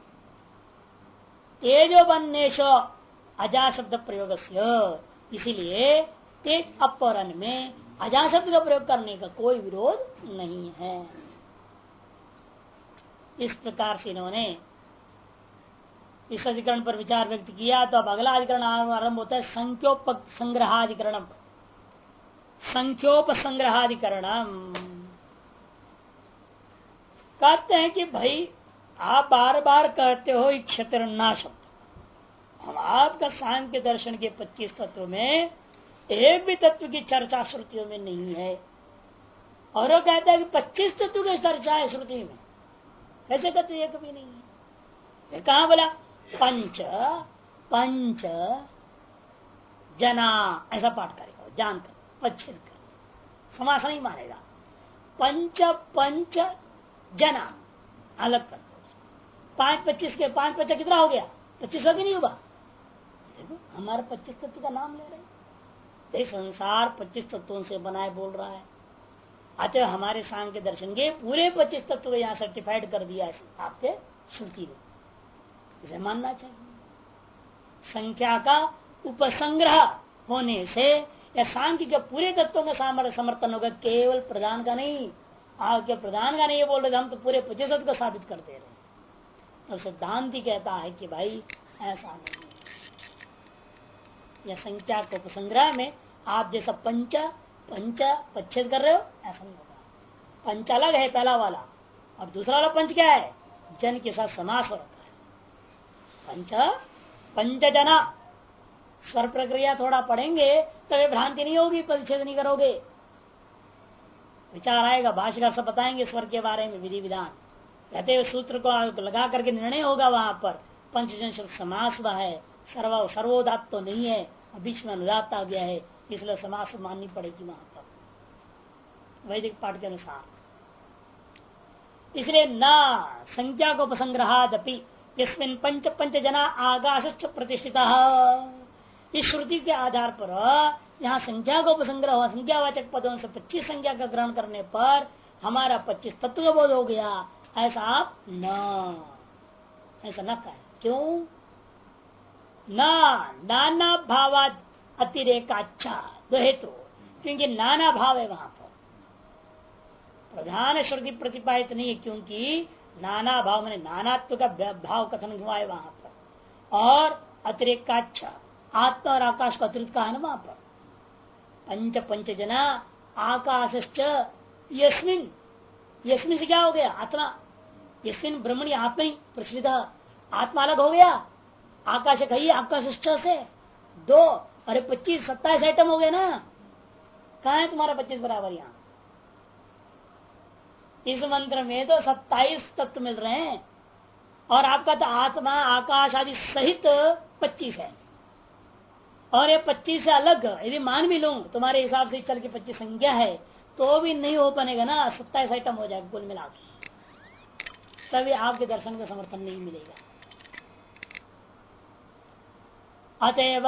तेजो बन्नेश अजा शब्द प्रयोग इसीलिए तेज अपरण में अजा शब्द का प्रयोग करने का कोई विरोध नहीं है। इस प्रकार से इन्होंने इस अधिकरण पर विचार व्यक्त किया। तो अब अगला अधिकरण आरंभ होता है संख्योप संग्रहाधिकरण। संख्योप संग्रहाधिकरणम कहते हैं कि भाई आप बार बार कहते हो क्षत्र शब्द हम आपका सांख्य दर्शन के 25 तत्व में एक भी तत्व की चर्चा श्रुतियों में नहीं है। और वो कहता है कि 25 तत्व की चर्चा है श्रुति में कैसे कहते हैं कभी नहीं है। कहा बोला पंच पंच जना ऐसा पाठ करेगा जानकर पच्छेद कर समास नहीं मानेगा। पंच पंच जना अलग कर दो 5-25 के 5-5 कितना हो गया 25 हो कि नहीं होगा। देखो हमारे 25 तत्व का नाम ले रहे हैं। संसार 25 तत्वों से बनाए बोल रहा है। अतः हमारे सांख्य दर्शन के पूरे 25 तत्व यहाँ सर्टिफाइड कर दिया है आपके श्रुति में इसे मानना चाहिए। संख्या का उपसंग्रह होने से या सांख्य के पूरे तत्वों का समर्थन होगा केवल प्रधान का नहीं। आपके प्रधान का नहीं बोल रहे हम तो पूरे 25 तत्व को साबित कर दे रहे हैं। तो सिद्धांत ही कहता है कि भाई ऐसा नहीं या संख्या के उपसंग्रह में आप जैसा पंच पंच पच्छेद कर रहे हो ऐसा नहीं होगा। पंच अलग है पहला वाला और दूसरा वाला पंच क्या है जन के साथ समास हो रखा है। पंच पंच जना स्वर प्रक्रिया थोड़ा पढ़ेंगे तब भ्रांति नहीं होगी परिच्छेद नहीं करोगे। विचार आएगा भाष्यकार सब बताएंगे स्वर के बारे में विधि विधान कहते हुए सूत्र को लगा करके निर्णय होगा। वहां पर पंचजन शब्द समास हुआ है सर्वोदात तो नहीं है बीच में अनुदात आ गया है इसलिए समास माननी पड़ेगी वहां पर वैदिक पाठ के अनुसार। इसलिए न संख्या को उपसंग्रहादपि इसमें पंच पंच जना आकाश प्रतिष्ठित इस श्रुति के आधार पर यहाँ संख्या को उपसंग्रह हुआ संख्यावाचक पदों से 25 संख्या का ग्रहण करने पर हमारा 25 तत्व का बोध हो गया। ऐसा आप ऐसा न कहें। क्यों नाना भावाद अतिरेकाच्छा दो हेतु क्योंकि नाना भाव है वहां पर प्रधान श्रुति प्रतिपादित नहीं है क्योंकि नाना भाव मैंने नानात्व का भाव कथन हुआ है वहां पर और अतिरेकाच्छा आत्मा और आकाश का अतिरिक्त का है ना वहां पर। पंच पंच जना आकाश यस्मिन यस्मिन से क्या हो गया आत्मा यस्मिन ब्रह्मणी आत्मा ही प्रसिद्ध आत्मा अलग हो गया आकाश कही आकाश से 2 अरे 25-27 आइटम हो गए ना। कहा है तुम्हारा 25 बराबर यहाँ इस मंत्र में तो 27 तत्व मिल रहे हैं और आपका तो आत्मा आकाश आदि सहित 25 है और ये 25 से अलग यदि मान भी लूं तुम्हारे हिसाब से चल के 25 संख्या है तो भी नहीं हो पाएगा ना 27 आइटम हो जाएगा कुल मिला के तभी आपके दर्शन का समर्थन नहीं मिलेगा। अतएव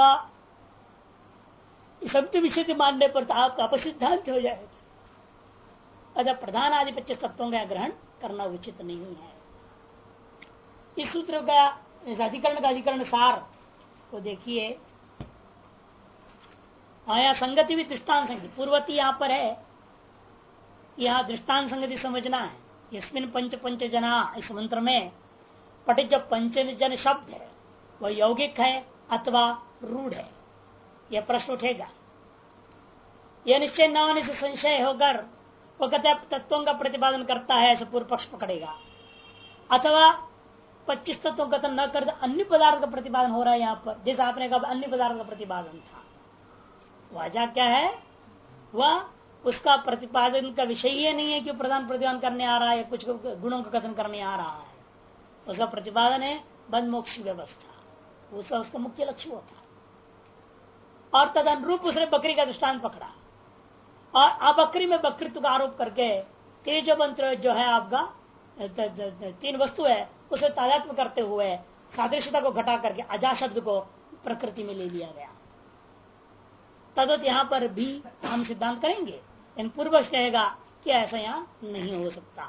सत्य विषय मानने पर तो आपका अपसिद्धांत हो जाएगा। अतः प्रधान आदि 25 तत्वों का ग्रहण करना उचित नहीं है। इस सूत्र का इस अधिकरण का अधिकरण सार को देखिए आया संगति भी दृष्टान संगति पूर्वती यहाँ पर है, यहाँ दृष्टान संगति समझना है। इसमें पंच पंच जना इस मंत्र में पठित जो पंच जन शब्द है वह यौगिक है अथवा रूढ़ है, यह प्रश्न उठेगा। यह निश्चय न होने से संशय होकर वो कहते तत्वों का प्रतिपादन करता है, ऐसे पूर्व पक्ष पकड़ेगा। अथवा 25 तत्वों का न कर अन्य पदार्थ का प्रतिपादन हो रहा है यहाँ पर, जैसे आपने कहा अन्य पदार्थ का प्रतिपादन था। वजह क्या है? वह उसका प्रतिपादन का विषय ही नहीं है कि प्रधान प्रतिपादन करने आ रहा है, कुछ गुणों का कथन करने आ रहा है। उसका प्रतिपादन है बंध मोक्ष व्यवस्था, उसका मुख्य लक्ष्य होता है। और तदनुरूप उसने बकरी का दृष्टांत पकड़ा और अब बकरी में बकरीत्व का आरोप करके तेज मंत्र जो है आपका 3 वस्तु है उसे तादात्म्य करते हुए सादृश्यता को घटा करके अजा शब्द को प्रकृति में ले लिया गया। तदत यहाँ पर भी हम सिद्धांत करेंगे, इन पूर्वज कहेगा कि ऐसा यहाँ नहीं हो सकता।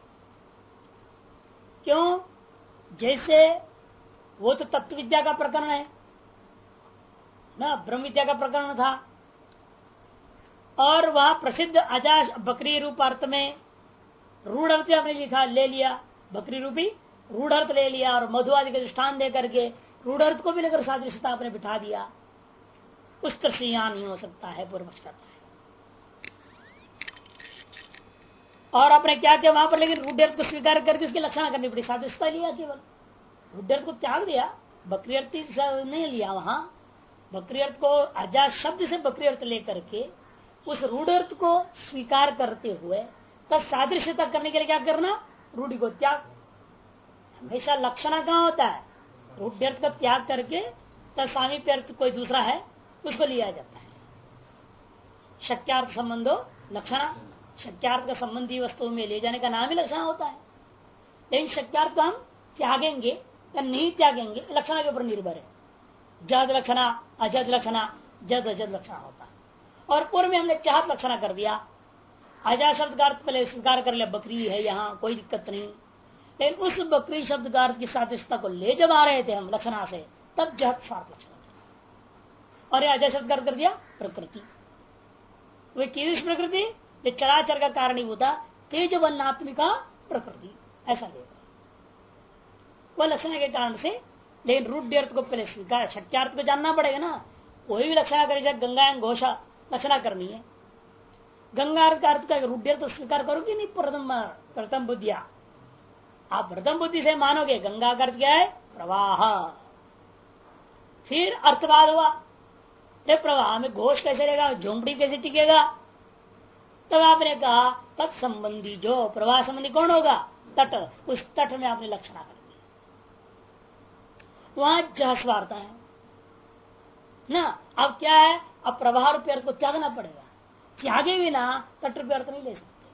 क्यों? जैसे वो तो तत्व विद्या का प्रकरण है ना, ब्रह्म विद्या का प्रकरण था, और वह प्रसिद्ध अजा बकरी रूप अर्थ में रूढ़ अर्थ आपने लिखा ले लिया, बकरी रूपी रूढ़ अर्थ ले लिया और मधुआदि के दृष्टान दे करके रूढ़ अर्थ को भी लेकर सादृश्यता आपने बिठा दिया। उस तरह से यहां नहीं हो सकता है, पूर्व कहता है। और आपने क्या किया वहां पर, लेकिन रूढ़ अर्थ को स्वीकार करके उसकी लक्षणा करनी पड़ी, सादृश्यता लिया, केवल रूढ़ अर्थ को त्याग दिया, बकरी अर्थ नहीं लिया। वहां बकरी अर्थ को अजा शब्द से बकरी अर्थ लेकर के उस रूढ़ अर्थ को स्वीकार करते हुए तब सादृश्यता करने के लिए क्या करना, रूढ़ी को त्याग। हमेशा लक्षणा कहाँ होता है, रूढ़ अर्थ का त्याग करके तब सामीप्य अर्थ कोई दूसरा है उसको लिया जाता है। शक्यार्थ संबंधो लक्षणा, शक्यार्थ का संबंधी वस्तु में ले जाने का नाम ही लक्षणा होता है। लेकिन शक्यार्थ को हम त्यागेंगे या नहीं त्यागेंगे लक्षणा के ऊपर निर्भर है। जद लक्षणा अजद लक्षणा, जद अजद लक्षणा होता है। और पूर्व में हमने चाहत लक्षणा कर दिया, अजा शब्द का अर्थ पहले स्वीकार कर लिया, बकरी है यहाँ कोई दिक्कत नहीं। लेकिन उस बकरी शब्द का अर्थ की सादृश्यता को ले जब आ रहे थे हम लक्षणा से, तब जहत स्वार्थ लक्षणा और ये अजय शब्द कर दिया प्रकृति। वे किस प्रकृति? जो चराचर का कारणीभूता तेज वर्णात्मिका प्रकृति, ऐसा लेगा वह लक्षण के कारण से। लेकिन रूढ़ अर्थ को पहले स्वीकार, शक्यार्थ को जानना पड़ेगा ना। कोई भी लक्षणा करे, गंगा घोषा लक्षणा करनी है, गंगा का अर्थ का रूढ़ अर्थ स्वीकार करोगे नहीं। प्रथम बुद्धिया, आप प्रथम बुद्धि से मानोगे गंगा का अर्थ क्या है, प्रवाह। फिर अर्थवाद हुआ, प्रवाह में घोष कैसे रहेगा, झोंपड़ी कैसे टिकेगा। तब आपने कहा तत्संबंधी जो प्रवाह संबंधी कौन होगा, तट, उस तट में आपने लक्षणा कर दिया। वहां जहस्वार्ता है ना। अब क्या है, अब प्रवाह रूपी अर्थ को त्यागना पड़ेगा, त्यागे बिना तट रूपी अर्थ नहीं ले सकते,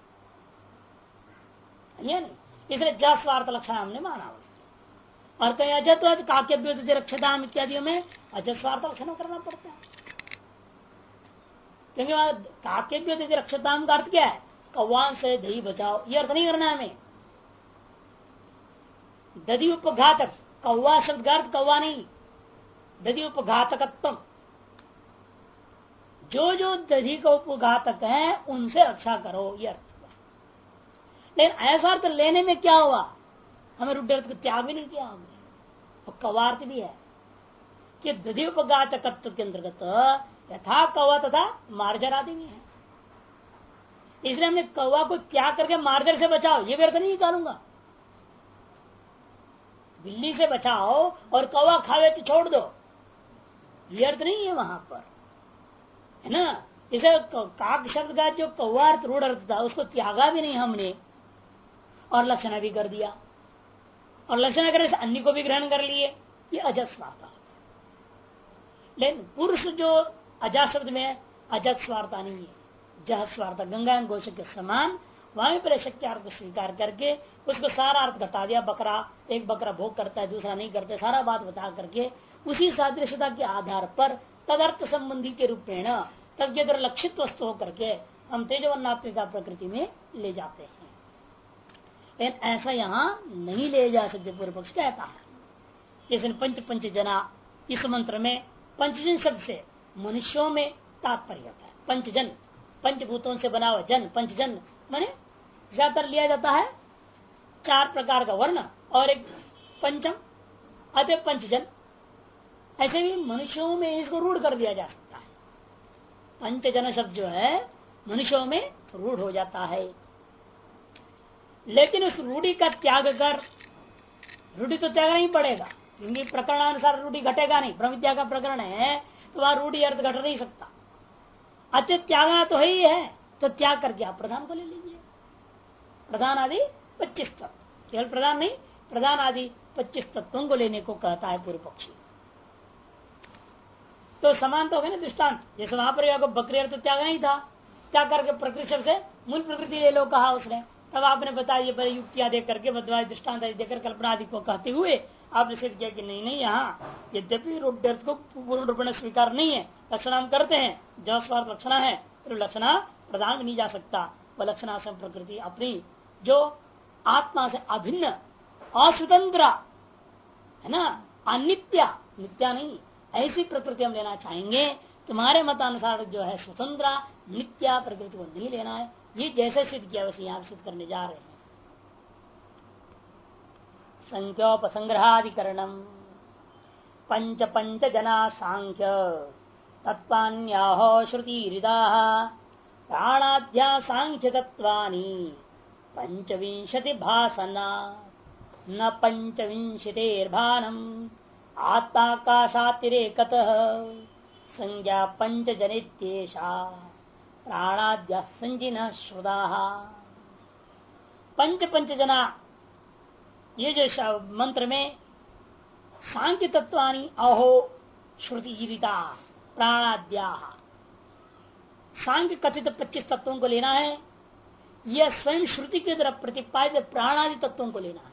ये नहीं। इसलिए जहस्वार्थ लक्षण हमने माना। और कहीं अजत्व काक्य रक्षताम इत्यादि में अजस्वार्थ लक्षण करना पड़ता है, क्योंकि काक्य रक्षताम का अर्थ क्या है, कौवान से दही बचाओ, ये अर्थ नहीं करना हमें। दधि उपघातक, कौवा शब्द का अर्थ कौवा नहीं, दधि उपघातकत्व, जो दधि का उपघातक है उनसे रक्षा करो, ये अर्थ हुआ। लेकिन ऐसा अर्थ लेने में क्या हुआ, हमें रूढ़ अर्थ को त्याग भी नहीं किया हमने। और कवार्थ भी है कि दधि उपघातकत्व के अंतर्गत यथा कौवा तथा मार्जर आदि भी है। इसलिए हमने कौवा को त्याग करके मार्जर से बचाओ, ये भी अर्थ नहीं निकालूंगा। बिल्ली से बचाओ और कौवा खावे तो छोड़ दो, ये अर्थ नहीं है वहां पर, है ना। इसे काक शब्द का जो कौवा अर्थ रूढ़ अर्थ था उसको त्यागा भी नहीं हमने, और लक्षणा भी कर दिया, और लक्षणा करने से अन्य को भी ग्रहण कर लिए, ये अजत स्वार्था होता है। लेकिन पुरुष जो अजा शब्द में अजत स्वार्था नहीं है, जह स्वार्था गंगा घोष के समान, वहां पहले शक्यार्थ को स्वीकार करके उसको सारा अर्थ घटा दिया। बकरा, एक बकरा भोग करता है दूसरा नहीं करते, सारा बात बता करके उसी सादृश्यता के आधार पर तदर्थ संबंधी के रूपेण तक लक्षित वस्तु होकर के हम तेजवन्नात्मिका प्रकृति में ले जाते हैं। लेकिन ऐसा यहाँ नहीं ले जा सकते, पूर्व पक्ष कहता है। इसलिए पंच पंच जना इस मंत्र में पंचजन शब्द से मनुष्यों में तात्पर्य होता है। पंचजन, पंचभूतों से बना हुआ जन, पंचजन माने ज्यादातर लिया जाता है 4 प्रकार का वर्ण और एक पंचम, अतः पंचजन। ऐसे भी मनुष्यों में इसको रूढ़ कर दिया जा सकता है। पंचजन शब्द जो है मनुष्यों में रूढ़ हो जाता है, लेकिन उस रूढ़ी का त्याग कर, रूढ़ी तो त्याग नहीं पड़ेगा क्योंकि प्रकरणानुसार रूढ़ी घटेगा नहीं, ब्रह्म विद्या का प्रकरण है तो वहां रूढ़ी अर्थ घट नहीं सकता। अच्छा त्यागना तो है ही है, तो त्याग करके आप प्रधान को ले लीजिए। प्रधान आदि 25 तत्व, केवल प्रधान नहीं, प्रधान आदि 25 तत्वों को लेने को कहता है पूर्व पक्षी। तो समान तो हो गया ना दृष्टांत। जैसे वहां पर बकरी अर्थ त्याग नहीं था, त्याग करके प्रकृति शब्द से मूल प्रकृति ले लो कहा उसने, तब आपने बताया बड़े युक्तियां देख करके बदवाई दृष्टांत आदि देकर कल्पना आदि को कहते हुए आपने सिद्ध किया कि नहीं नहीं, यहाँ यद्यपि रूढ़ अर्थ को पूर्ण रूप में स्वीकार नहीं है, लक्षणा हम करते हैं, जब स्वार्थ लक्षणा है तो लक्षणा प्रदान भी नहीं जा सकता। वह लक्षणा से प्रकृति अपनी जो आत्मा से अभिन्न अस्वतंत्र है ना, अनित्या, नित्या नहीं, ऐसी प्रकृति हम लेना चाहेंगे। तुम्हारे मतानुसार जो है स्वतंत्र नित्या प्रकृति को नहीं लेना है। ये जैसे सिद्ध किया वैसे यहाँ सिद्ध करने जा रहे हैं। संख्योपसंग्रहाधिकरणम पंच पंच जना सांख्य तत्वान्याहो श्रुति हृदा प्राणाध्या सांख्य तत्वानि पंचविंशति भासना न पंचविंशतेर्भानम आत्माकाशातिरेकतः संज्ञा पंच जनित्येषा प्राणाद्या संजिन श्रुदा। पंच पंच जना, ये जो मंत्र में सांख्य तत्वानि अहो श्रुति ईरिता प्राणाद्या, सांख्य कथित 25 तत्वों को लेना है, यह स्वयं श्रुति के द्वारा प्रतिपादित प्राणादि तत्वों को लेना है।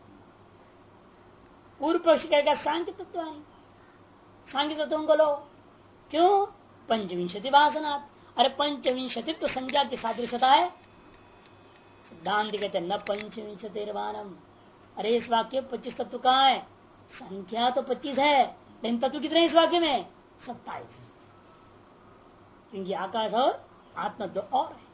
पूर्व पक्ष कहेगा सांख्य तत्वानि, सांख्य तत्वों को लो, क्यों? पंचविंशति भाषणात्, अरे पंचविंशति तो संज्ञा की सादृश्यता है। सिद्धांत कहते न पंचविंशतिर्भानम, अरे इस वाक्य 25 तत्व कहाँ है? संख्या तो 25 है, लेकिन तत्व कितने इस वाक्य में? 27, क्योंकि आकाश और आत्मा दो और है।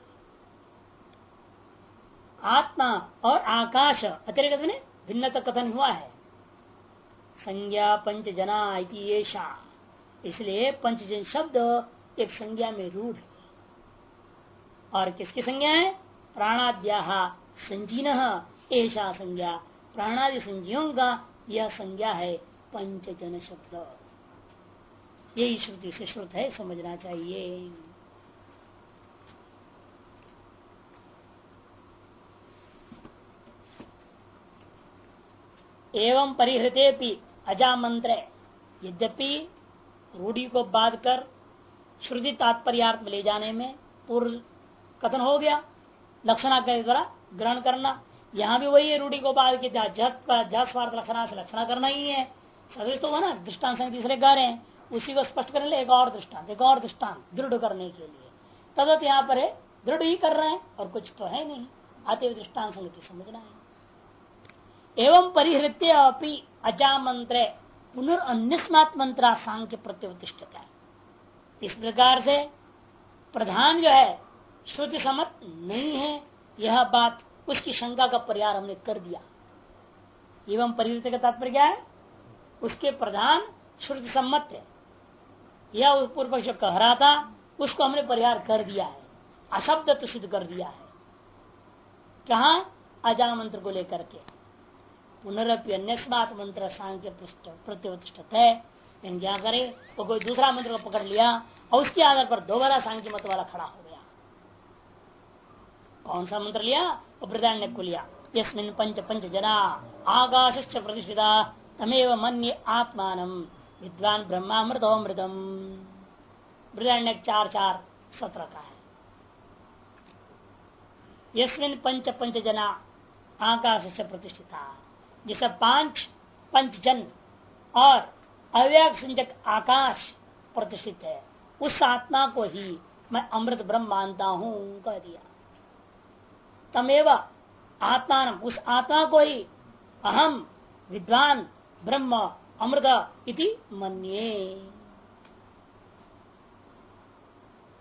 आत्मा और आकाश अतिरिक्त में भिन्नता कथन हुआ है। संज्ञा पंच जना इति एषा, इसलिए पंचजन शब्द एक संज्ञा में रूढ़ है। और किसकी संज्ञा है? प्राणाद्या संजीन एषा संज्ञा, प्राणादि संजीवों का यह संज्ञा है पंचजन शब्द। यही श्रुति से श्रुत है, समझना चाहिए। एवं परिहृते अजा मंत्र, यद्यपि रूढ़ी को बाध कर श्रुति तात्पर्यार्थ में ले जाने में पूर्व कथन हो गया, लक्षणा के द्वारा ग्रहण करना। यहाँ भी वही है, रूढ़ी को बाध के स्वार्थ लक्षणा से लक्षणा करना ही है। सदृश तो ना दृष्टांत तीसरे कह रहे हैं, उसी को स्पष्ट करने लिए एक और दृष्टांत दृढ़ करने के लिए। तदत यहाँ पर है, दृढ़ ही कर रहे हैं और कुछ तो है नहीं, आते दृष्टांत संगति समझना है। एवं परिहृत्य अपि अजा मंत्र पुनर्न्यस्मात् मंत्रा सांख्य प्रत्युत्तिष्ठता है। इस प्रकार से प्रधान जो है श्रुति सम्मत नहीं है, यह बात उसकी शंका का परिहार हमने कर दिया। एवं परिहृत्य का तात्पर्य क्या है? उसके प्रधान श्रुति सम्मत है, यह पूर्व पक्ष कह रहा था, उसको हमने परिहार कर दिया है, अशब्द तो सिद्ध कर दिया है। कहा? अजा मंत्र को लेकर के। पुनरअपि अन्यस्मात् मंत्र सांख्य प्रत्युत्तिष्ठत है। क्या करे? वो कोई दूसरा मंत्र को पकड़ लिया और उसके आधार पर दोबारा सांख्य मत वाला खड़ा हो गया। कौन सा मंत्र लिया? वो बृहदारण्यक को लिया। यस्मिन् पंच पंच जना आकाशश्च प्रतिष्ठिता तमेव मन्ये आत्मानं विद्वान ब्रह्मामृतोऽमृतम्। बृहदारण्यक 4:4-17 का है। यस्मिन् पंच पंच जना आकाशश्च प्रतिष्ठिता, जिसे 5 पंचजन और अव्यक्त संजक आकाश प्रतिष्ठित है, उस आत्मा को ही मैं अमृत ब्रह्म मानता हूं कह दिया। तमेव आत्मान, उस आत्मा को ही अहम विद्वान ब्रह्म अमृत इति मन्ये।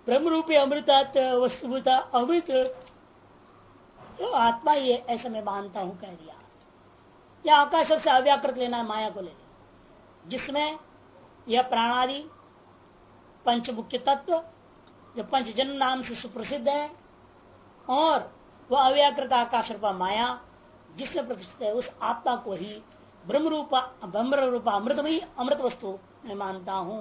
ब्रह्म रूपी अमृतात वस्तुभूता अमृत तो आत्मा ही है ऐसा मैं मानता हूं कह दिया। या आकाश से अव्याकृत लेना है, माया को लेना, जिसमें यह प्राणादि पंचमुख्य तत्व जो पंचजन नाम से सुप्रसिद्ध है और वह अव्याकृत आकाश रूपा माया जिसमें प्रतिष्ठित है, उस आत्मा को ही ब्रह्म रूपा अमृतमयी अमृत वस्तु मैं मानता हूं।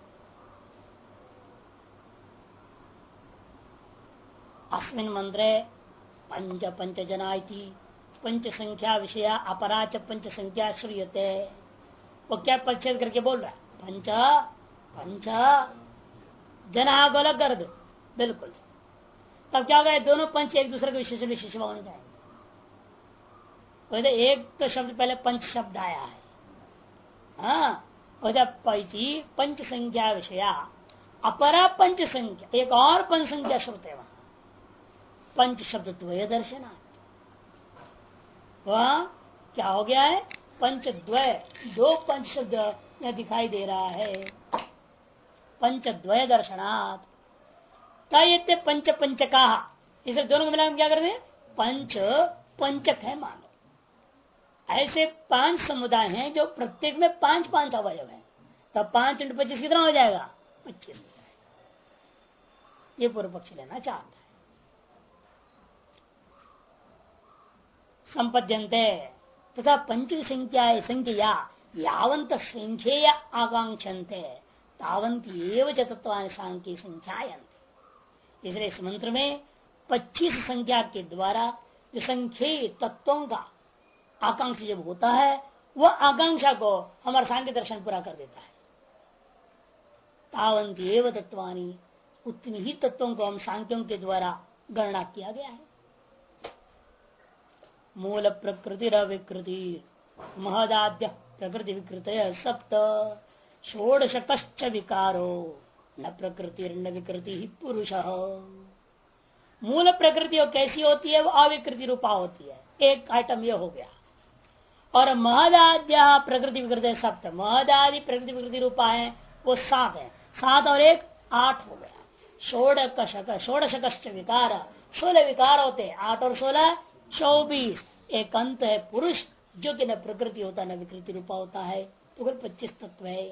अस्मिन् मंत्रे पंच पंच जनाइति पंच संख्या विषया अपराच पंच संख्या श्रूयते। वो क्या परिच्छेद करके बोल रहा है, पंच पंच जना को अलग कर दो, बिल्कुल तब क्या होगा, दोनों पंच एक दूसरे के विशेषण विशेष होने जाएंगे। एक तो शब्द पहले पंच शब्द आया है, हाँ पंच संख्या विषया अपरा पंच संख्या, एक और पंच संख्या श्रुत है वहां पंच शब्द द्वय दर्शना। वह क्या हो गया है, पंच द्वय, दो पंच शब्द यह दिखाई दे रहा है। पंच द्वय दर्शनात् तयते पंच पंचका, इसे दोनों को मिलाकर क्या करते हैं, पंच पंचक है मानो। ऐसे पांच समुदाय हैं जो प्रत्येक में पांच पांच अवयव है, तब 5 × 25 कितना हो जाएगा, 25 हो जाएगा। ये पूर्व पक्ष लेना चाहता है। संपद्यन्ते तथा पंच संख्या यावंत संख्येय आकांक्षन्ते तावंती एव च तत्वानि सांख्य संख्यायन्ते। इसलिए इस मंत्र में 25 संख्या के द्वारा जो संख्येय तत्वों का आकांक्षा जब होता है, वह आकांक्षा को हमारा सांख्य दर्शन पूरा कर देता है। तावंती एव तत्वानि, उतनी ही तत्वों को हम सांख्यों के द्वारा गणना किया गया है। मूल प्रकृति विकृति महदाद्य प्रकृति विकृत सप्त षोडशकश्च विकारो न प्रकृति न विकृति ही पुरुष। मूल प्रकृति कैसी होती है, वो अविकृति रूपा होती है, एक आइटम ये हो गया। और महदाद्य प्रकृति विकृत सप्त, महदादि प्रकृति विकृति रूपा है वो 7 है, 7 और 1 8 हो गया। षोडशकश्च विकार, 16 विकार होते, 8 और 16 24। एक अंत है पुरुष जो कि न प्रकृति होता न विकृति रूपा होता है, तो फिर 25 तत्व है।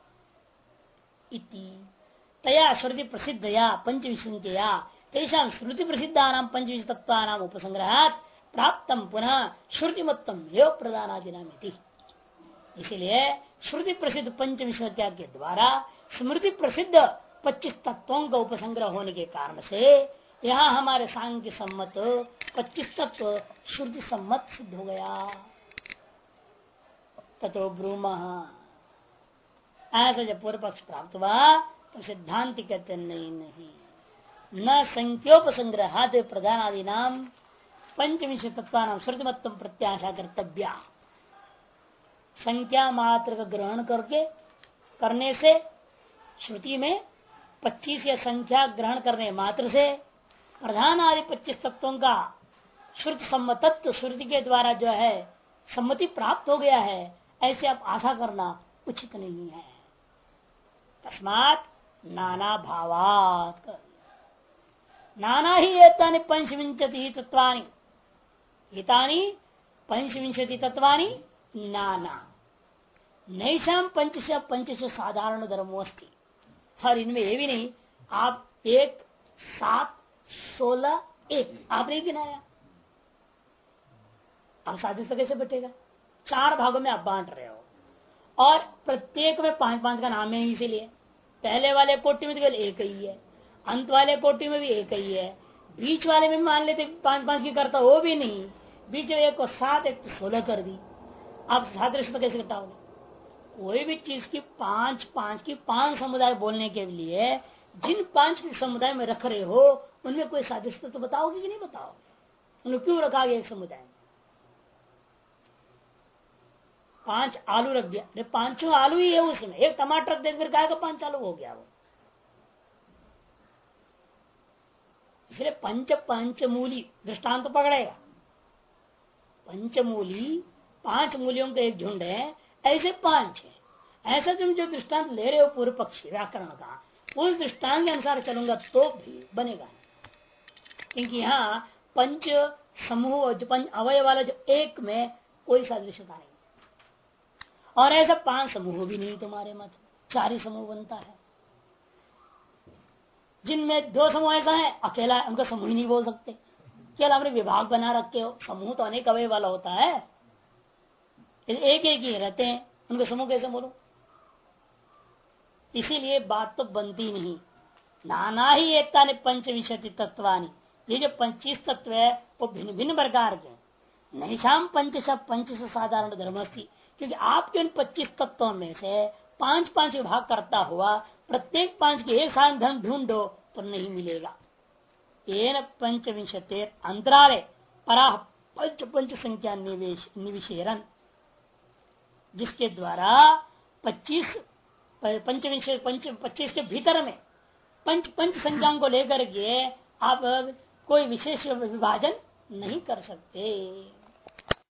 इति तया श्रुति प्रसिद्धया पंचविंशतिया तेषां श्रुति प्रसिद्धानां पंचविंश तत्वानां उपसंग्रहात् प्राप्तम पुनः श्रुतिमत्तम एव प्रदानादिनामिति। इसलिए श्रुति प्रसिद्ध पंचविंशतिया के द्वारा स्मृति प्रसिद्ध 25 तत्वों का उपसंग्रह होने के कारण से यहाँ हमारे सांख्य सम्मत 25 तत्व श्रुति सम्मत सिद्ध हो गया। ततो ब्रूमः, ऐसा जब पूर्व पक्ष प्राप्त हुआ तो सिद्धांति कहते नहीं न संख्योपसंग्रहाद प्रधानादि नाम पंचविंश तत्वानां श्रुतिमत्तम प्रत्याशा कर्तव्या। संख्या मात्र का ग्रहण करने से श्रुति में 25 या संख्या ग्रहण करने मात्र से प्रधान आदि 25 तत्वों का श्रुति सम्मतत्व श्रुति के द्वारा जो है सम्मति प्राप्त हो गया है, ऐसे आप आशा करना उचित नहीं है। तस्मात् नाना भावात्, नाना ही एतानि पंचविंशति तत्वानि, एतानि पंचविंशति तत्वानि नाना नैषाम पंचश साधारण धर्मो अस्ति। हर इनमें ये भी नहीं आप 1 7 16 1 आपने गिनाया, अब साधित कैसे बटेगा, 4 भागों में आप बांट रहे हो और प्रत्येक में 5-5 का नाम है। इसीलिए पहले वाले कोटि में तो केवल एक ही है, अंत वाले कोटि में भी एक ही है, बीच वाले में मान लेते 5-5 की करता वो भी नहीं, बीच में 1 को 7 1 तो 16 कर दी। आप सादृश्य कैसे घटाओगे, कोई भी चीज की 5-5 की 5 समुदाय बोलने के लिए जिन 5 समुदाय में रख रहे हो उनमें कोई सादृश्य तो बताओगे कि नहीं बताओगे, उन्हें क्यों रखा गया एक समुदाय में। 5 आलू रख दिया, अरे 5 आलू ही है उसमें, एक टमाटर रख दे फिर गाय का 5 आलू हो गया वो। इसलिए पंचमूली दृष्टांत तो पकड़ेगा, पंचमूली 5 मूलियों का एक झुंड है, ऐसे 5 है। ऐसा तुम जो दृष्टांत ले रहे हो पूर्व पक्षी व्याकरण का, उस दृष्टांत के अनुसार चलूंगा तो भी बनेगा, क्योंकि यहाँ पंच समूह जो पंच अवय वाला जो एक में कोई सादृश्यता नहीं, और ऐसा 5 समूह भी नहीं तुम्हारे मत, 4 ही समूह बनता है। जिनमें 2 समूह ऐसा है अकेला, उनका समूह ही नहीं बोल सकते, केवल हमने विभाग बना रखे हो। समूह तो अनेक अवय वाला होता है, एक एक ही रहते हैं, उनको समूह कैसे बोलो? इसीलिए बात तो बनती नहीं। नाना ही एकता ने पंचविंशति तत्वानी, ये जो 25 तत्व है वो भिन्न भिन्न प्रकार के नहीं। शाम पंच से साधारण धर्मस्थी, क्योंकि आपके उन 25 तत्वों में से 5-5 विभाग करता हुआ प्रत्येक 5 के एक साधारण धर्म ढूंढो तो नहीं मिलेगा। एन पंचविंशते अंतराले पराह पंच संख्या निविशेरन, जिसके द्वारा 25 के भीतर में पंच संख्याओं को लेकर के आप कोई विशेष विभाजन नहीं कर सकते।